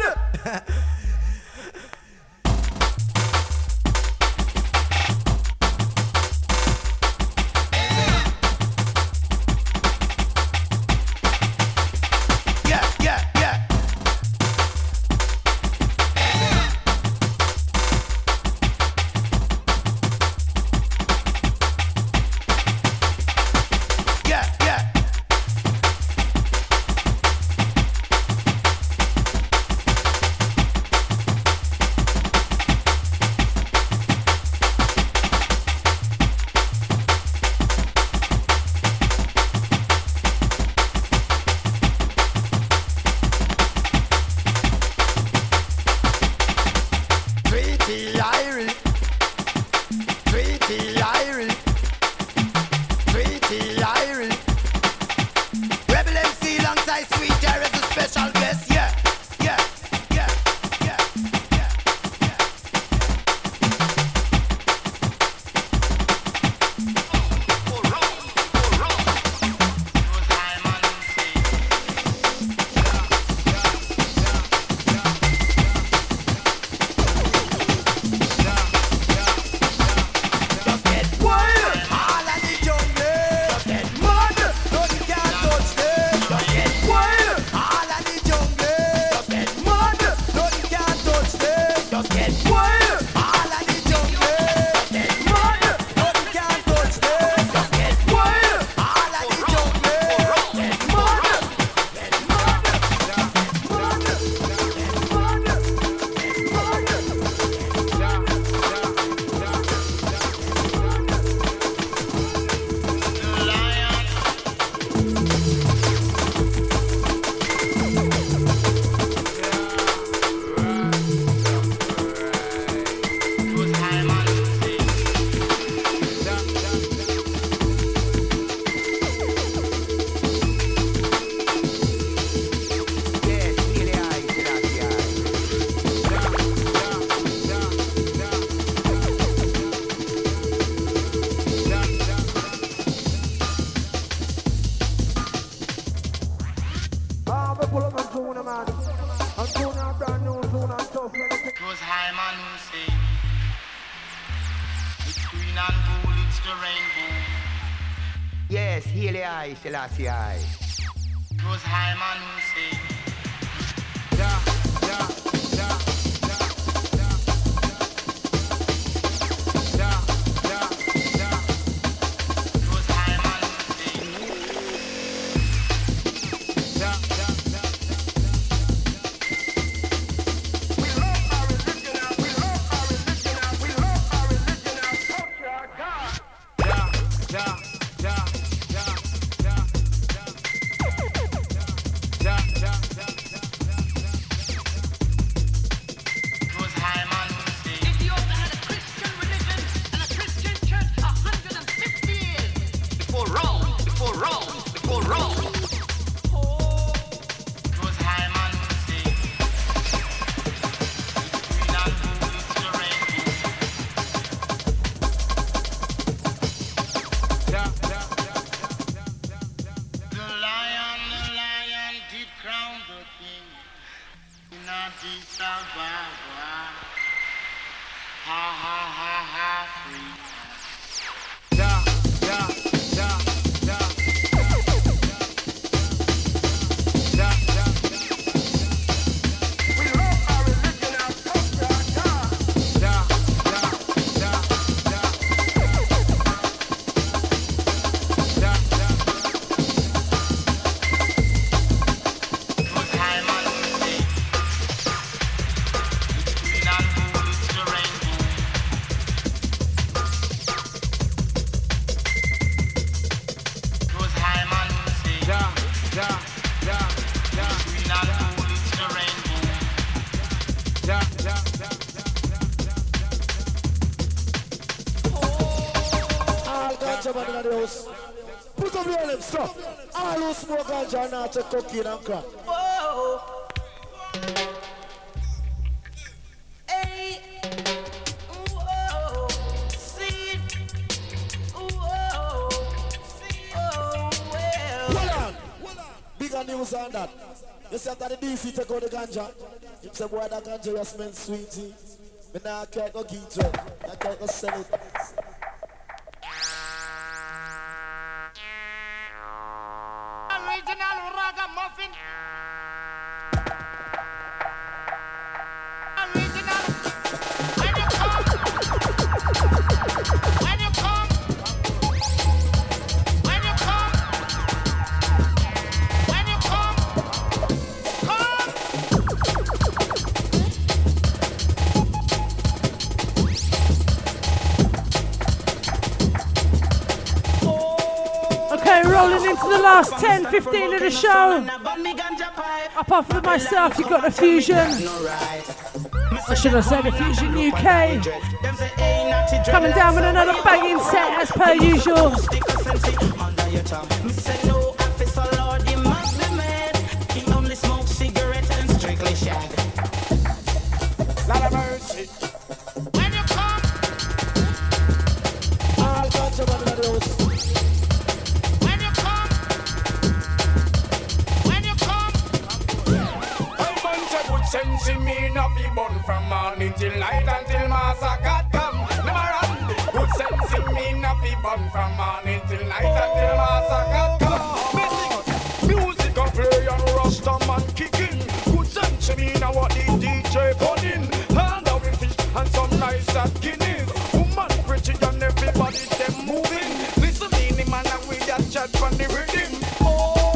Selassie I. It was Hyman who said, Put up your lips, so. All who smoke ganja now take cocaine and crack. Whoa. Hey. Whoa. See. Whoa. See. Oh, well. Hold on. Bigger news on that. You see after the DC take out the ganja. You say, boy, that ganja you smell sweetie. But now I can't go get it. I can't go sell it. Original ragamuffin. Original. When you come. When you come. When you come. When you come. Come. Okay, rolling into the last 10, 15 of the show. Apart from myself, you've got the Fusion. Or should I say the Fusion UK. Coming down with another banging set as per usual. Lot of mercy. When you come. All ganja man in the house. When you come. When you come. I want a good sense in me, not be born from morning till night until Master God come. Never run. Good sense in me, not be born from morning till night until Master God come. Music a play and Rasta man kicking. Good sense in me, now what the DJ putting. Hand out with fish and some nice at Guinness. Woman pretty and everybody them moving. Listen in the man and with that chat from the rhythm. Oh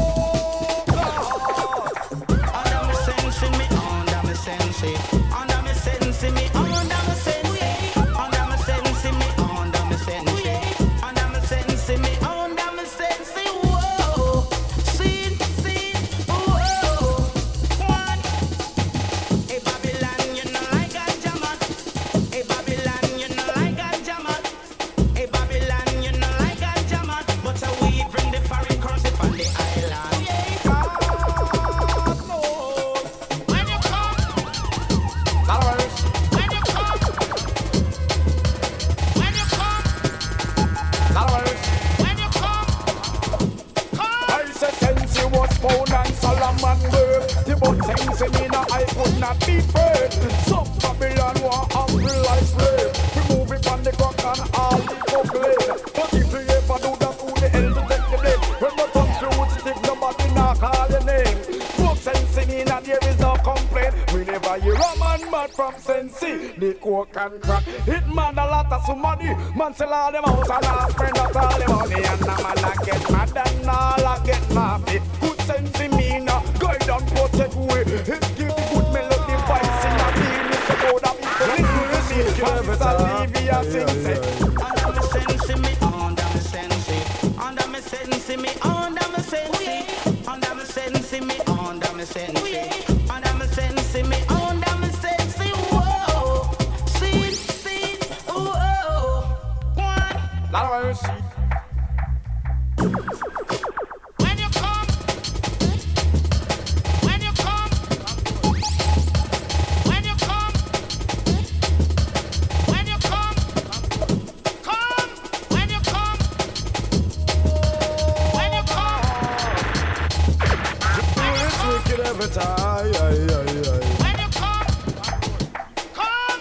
God. Under me sense in me, under me sense it. Under me sense in me, under me sense it. Under me sense in me, under me sense it. Under me sense in me, under me sense it. Whoa, sin, whoa. One. Hey Babylon, you know like a jammer. Hey Babylon, you know like a jammer. Hey Babylon, you know like a jammer. But we bring the foreign currency from the island. God knows. When you come, followers. When you come, when you come, followers. When you come, come. I said since he was found and Solomon word, the but things in me now I could not be afraid. Some Babylon war humble like slave. We move it on the clock and all the calculate. But if you ever do that, who the hell to take the blame? When the come through, stick nobody now call your name. Smoke sense in me, and there is no complaint. Whenever you a man mad from Sensi, the coke and crack. It man a lot of some money. Man sell all them house and all spend out all the money. And the man a get mad and all a get naughty. Good sense in me now, guide and protect way. It give the good melody vibes in the beat. It's about that people listen to me. It's a Livia sing say. Under me sense in me, under me sense it. Under me sense in me, under me sense it. Under me sense in me, under me sense it. Under me sense in me, under me sense it. Whoa, see, whoa. One. Lot of mercy. When you come, when you come, when you come, when you come, come, when you come, when you come. It's wicked every time. When you come, come.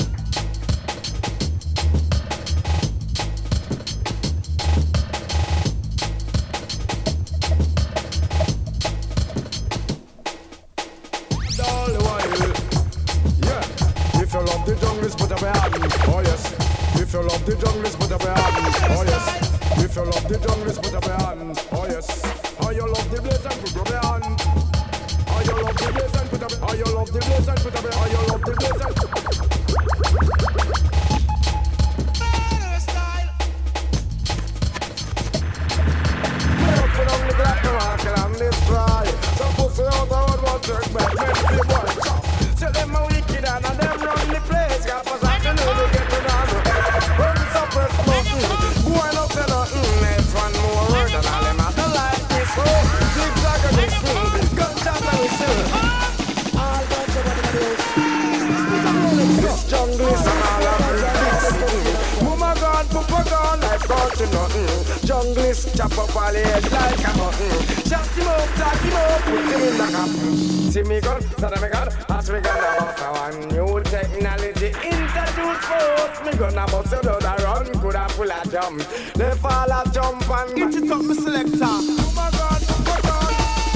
All the while. Yeah. If you love the jungle, put up your hand. Oh yes. If you love the jungle, put up your hand. Oh yes. If you love the jungle, put up your hand. Oh yes. Oh you love the blaze and put up your hand. Oh you love the blaze and put up. Oh you love the blaze and put up. Oh you love the blaze and. Put on the black market and let's try. Some pussy out the road won't jerk back. Men feel boy chop. Tell them how wicked and them run the place. Got for that to know they get it on. When it's up first, boy, no say nothing. It's one more word and I pop a gun like gun to nothing. Junglist chop up all head like a button. Shut him up, lock him up, put him in the cup. See me gun, son of me gun, ask me gun about one new technology introduced first. Me gun about so do the run, could have pull a jump. They fall a jump and get it up, me selector. Oh my God, oh my God.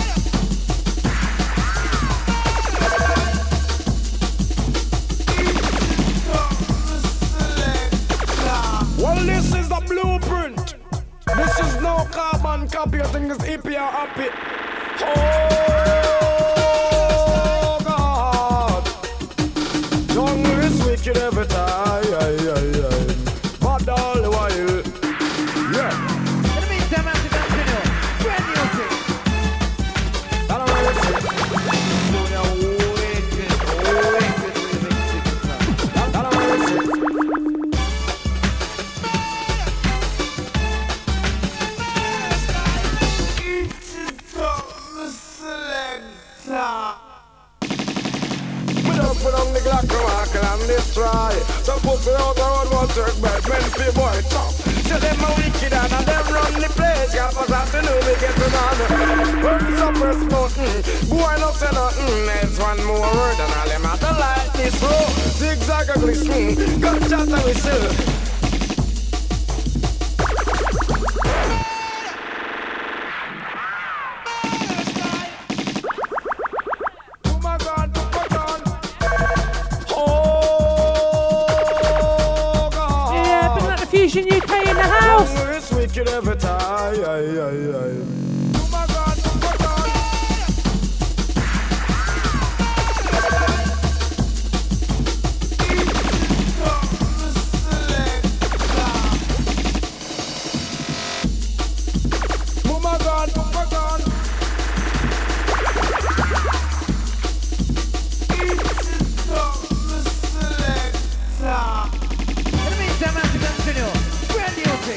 Well, this is the blueprint. This is no carbon copy. I think it's hippie or happy. Oh God, jungle is wicked every time. But all the while, yeah. In the meantime, I'm going to continue. Brand new thing. I don't know what to say. Put on the Glock to walk and destroy. Some pussy out the road won't jerk bad men feel boy top. So them a wicked and them run the place. Got us afternoon we get to on. Words up for smoking. Boy no say nothing. It's one more word and all them have to like this road. Zigzag a glisten. Gunshot and whistle. Fusion UK in the house. It's wicked every time. Oh my God, oh my God. Oh my God, oh my God. Brand new thing.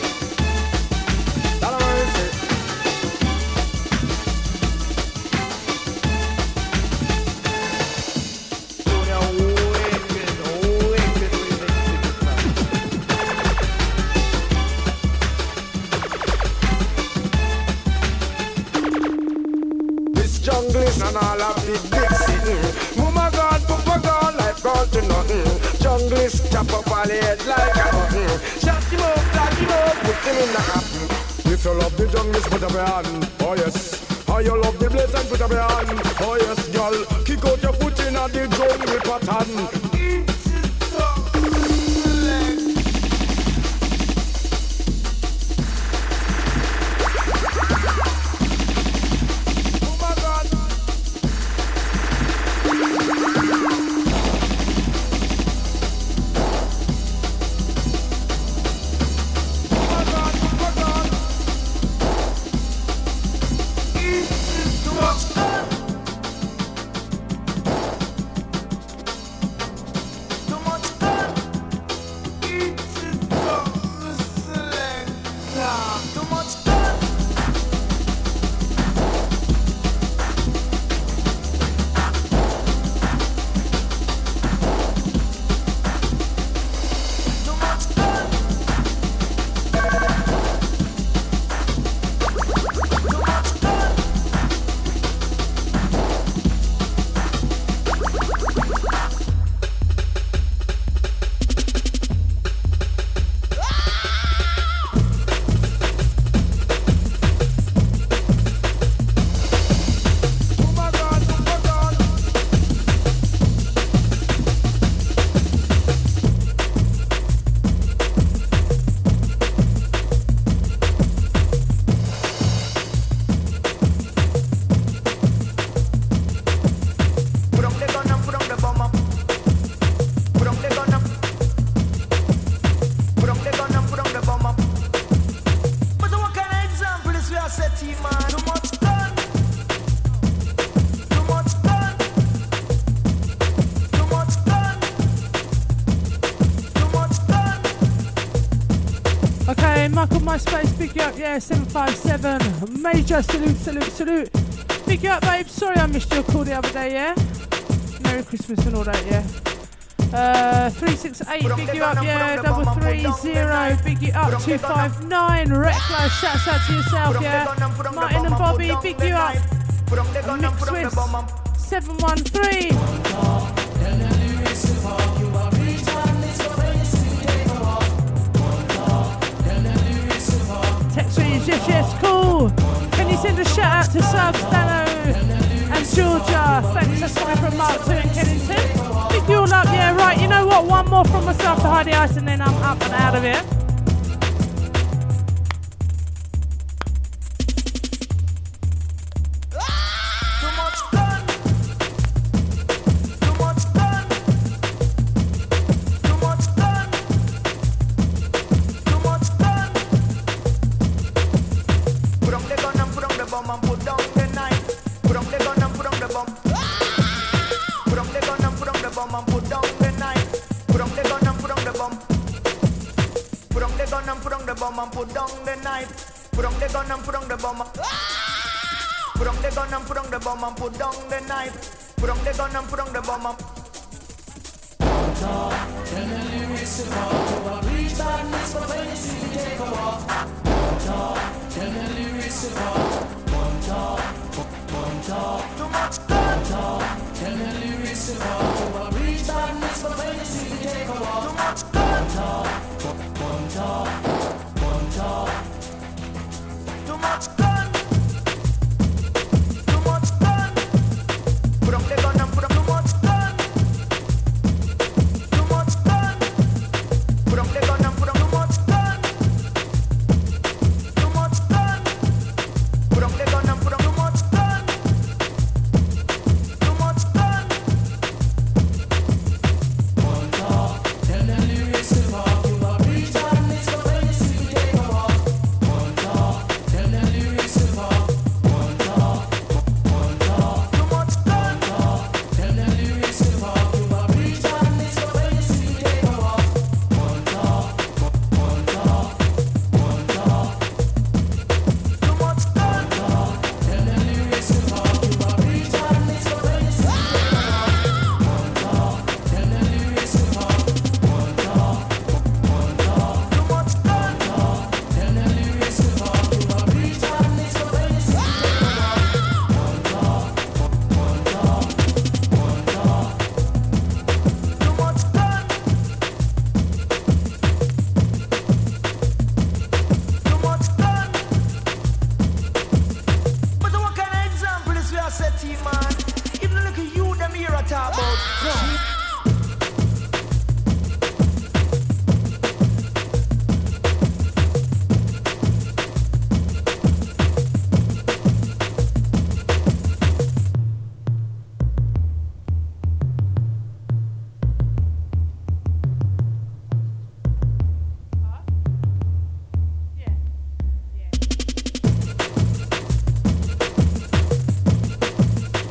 This junglist and all of the big city. Mama God, Papa God, life gone to nothing. Junglist chop up all head like a button. Shut him up, lock him up, put him in the cup. If you love the junglist, put up your hand. Oh yes. How you love the blaze and put up your hand. Oh yes, girl. Kick out your foot in the jungle pattern. Michael MySpace, big you up, yeah, 757. Major salute. Big you up, babe. Sorry I missed your call the other day, yeah? Merry Christmas and all that, yeah? 368, big you up, yeah. 330, big you up. 259, Reckless, shouts out to yourself, yeah. Martin and Bobby, big you up. And Nick Swiss, 713. Text me, yes, cool. Can you send a shout out to Subs, Dano and Georgia? Thanks, that's coming from Mark 2 in Kennington. Big you all up, yeah, right. You know what? One more from myself to hide the ice and then I'm up and out of here. Too much gun.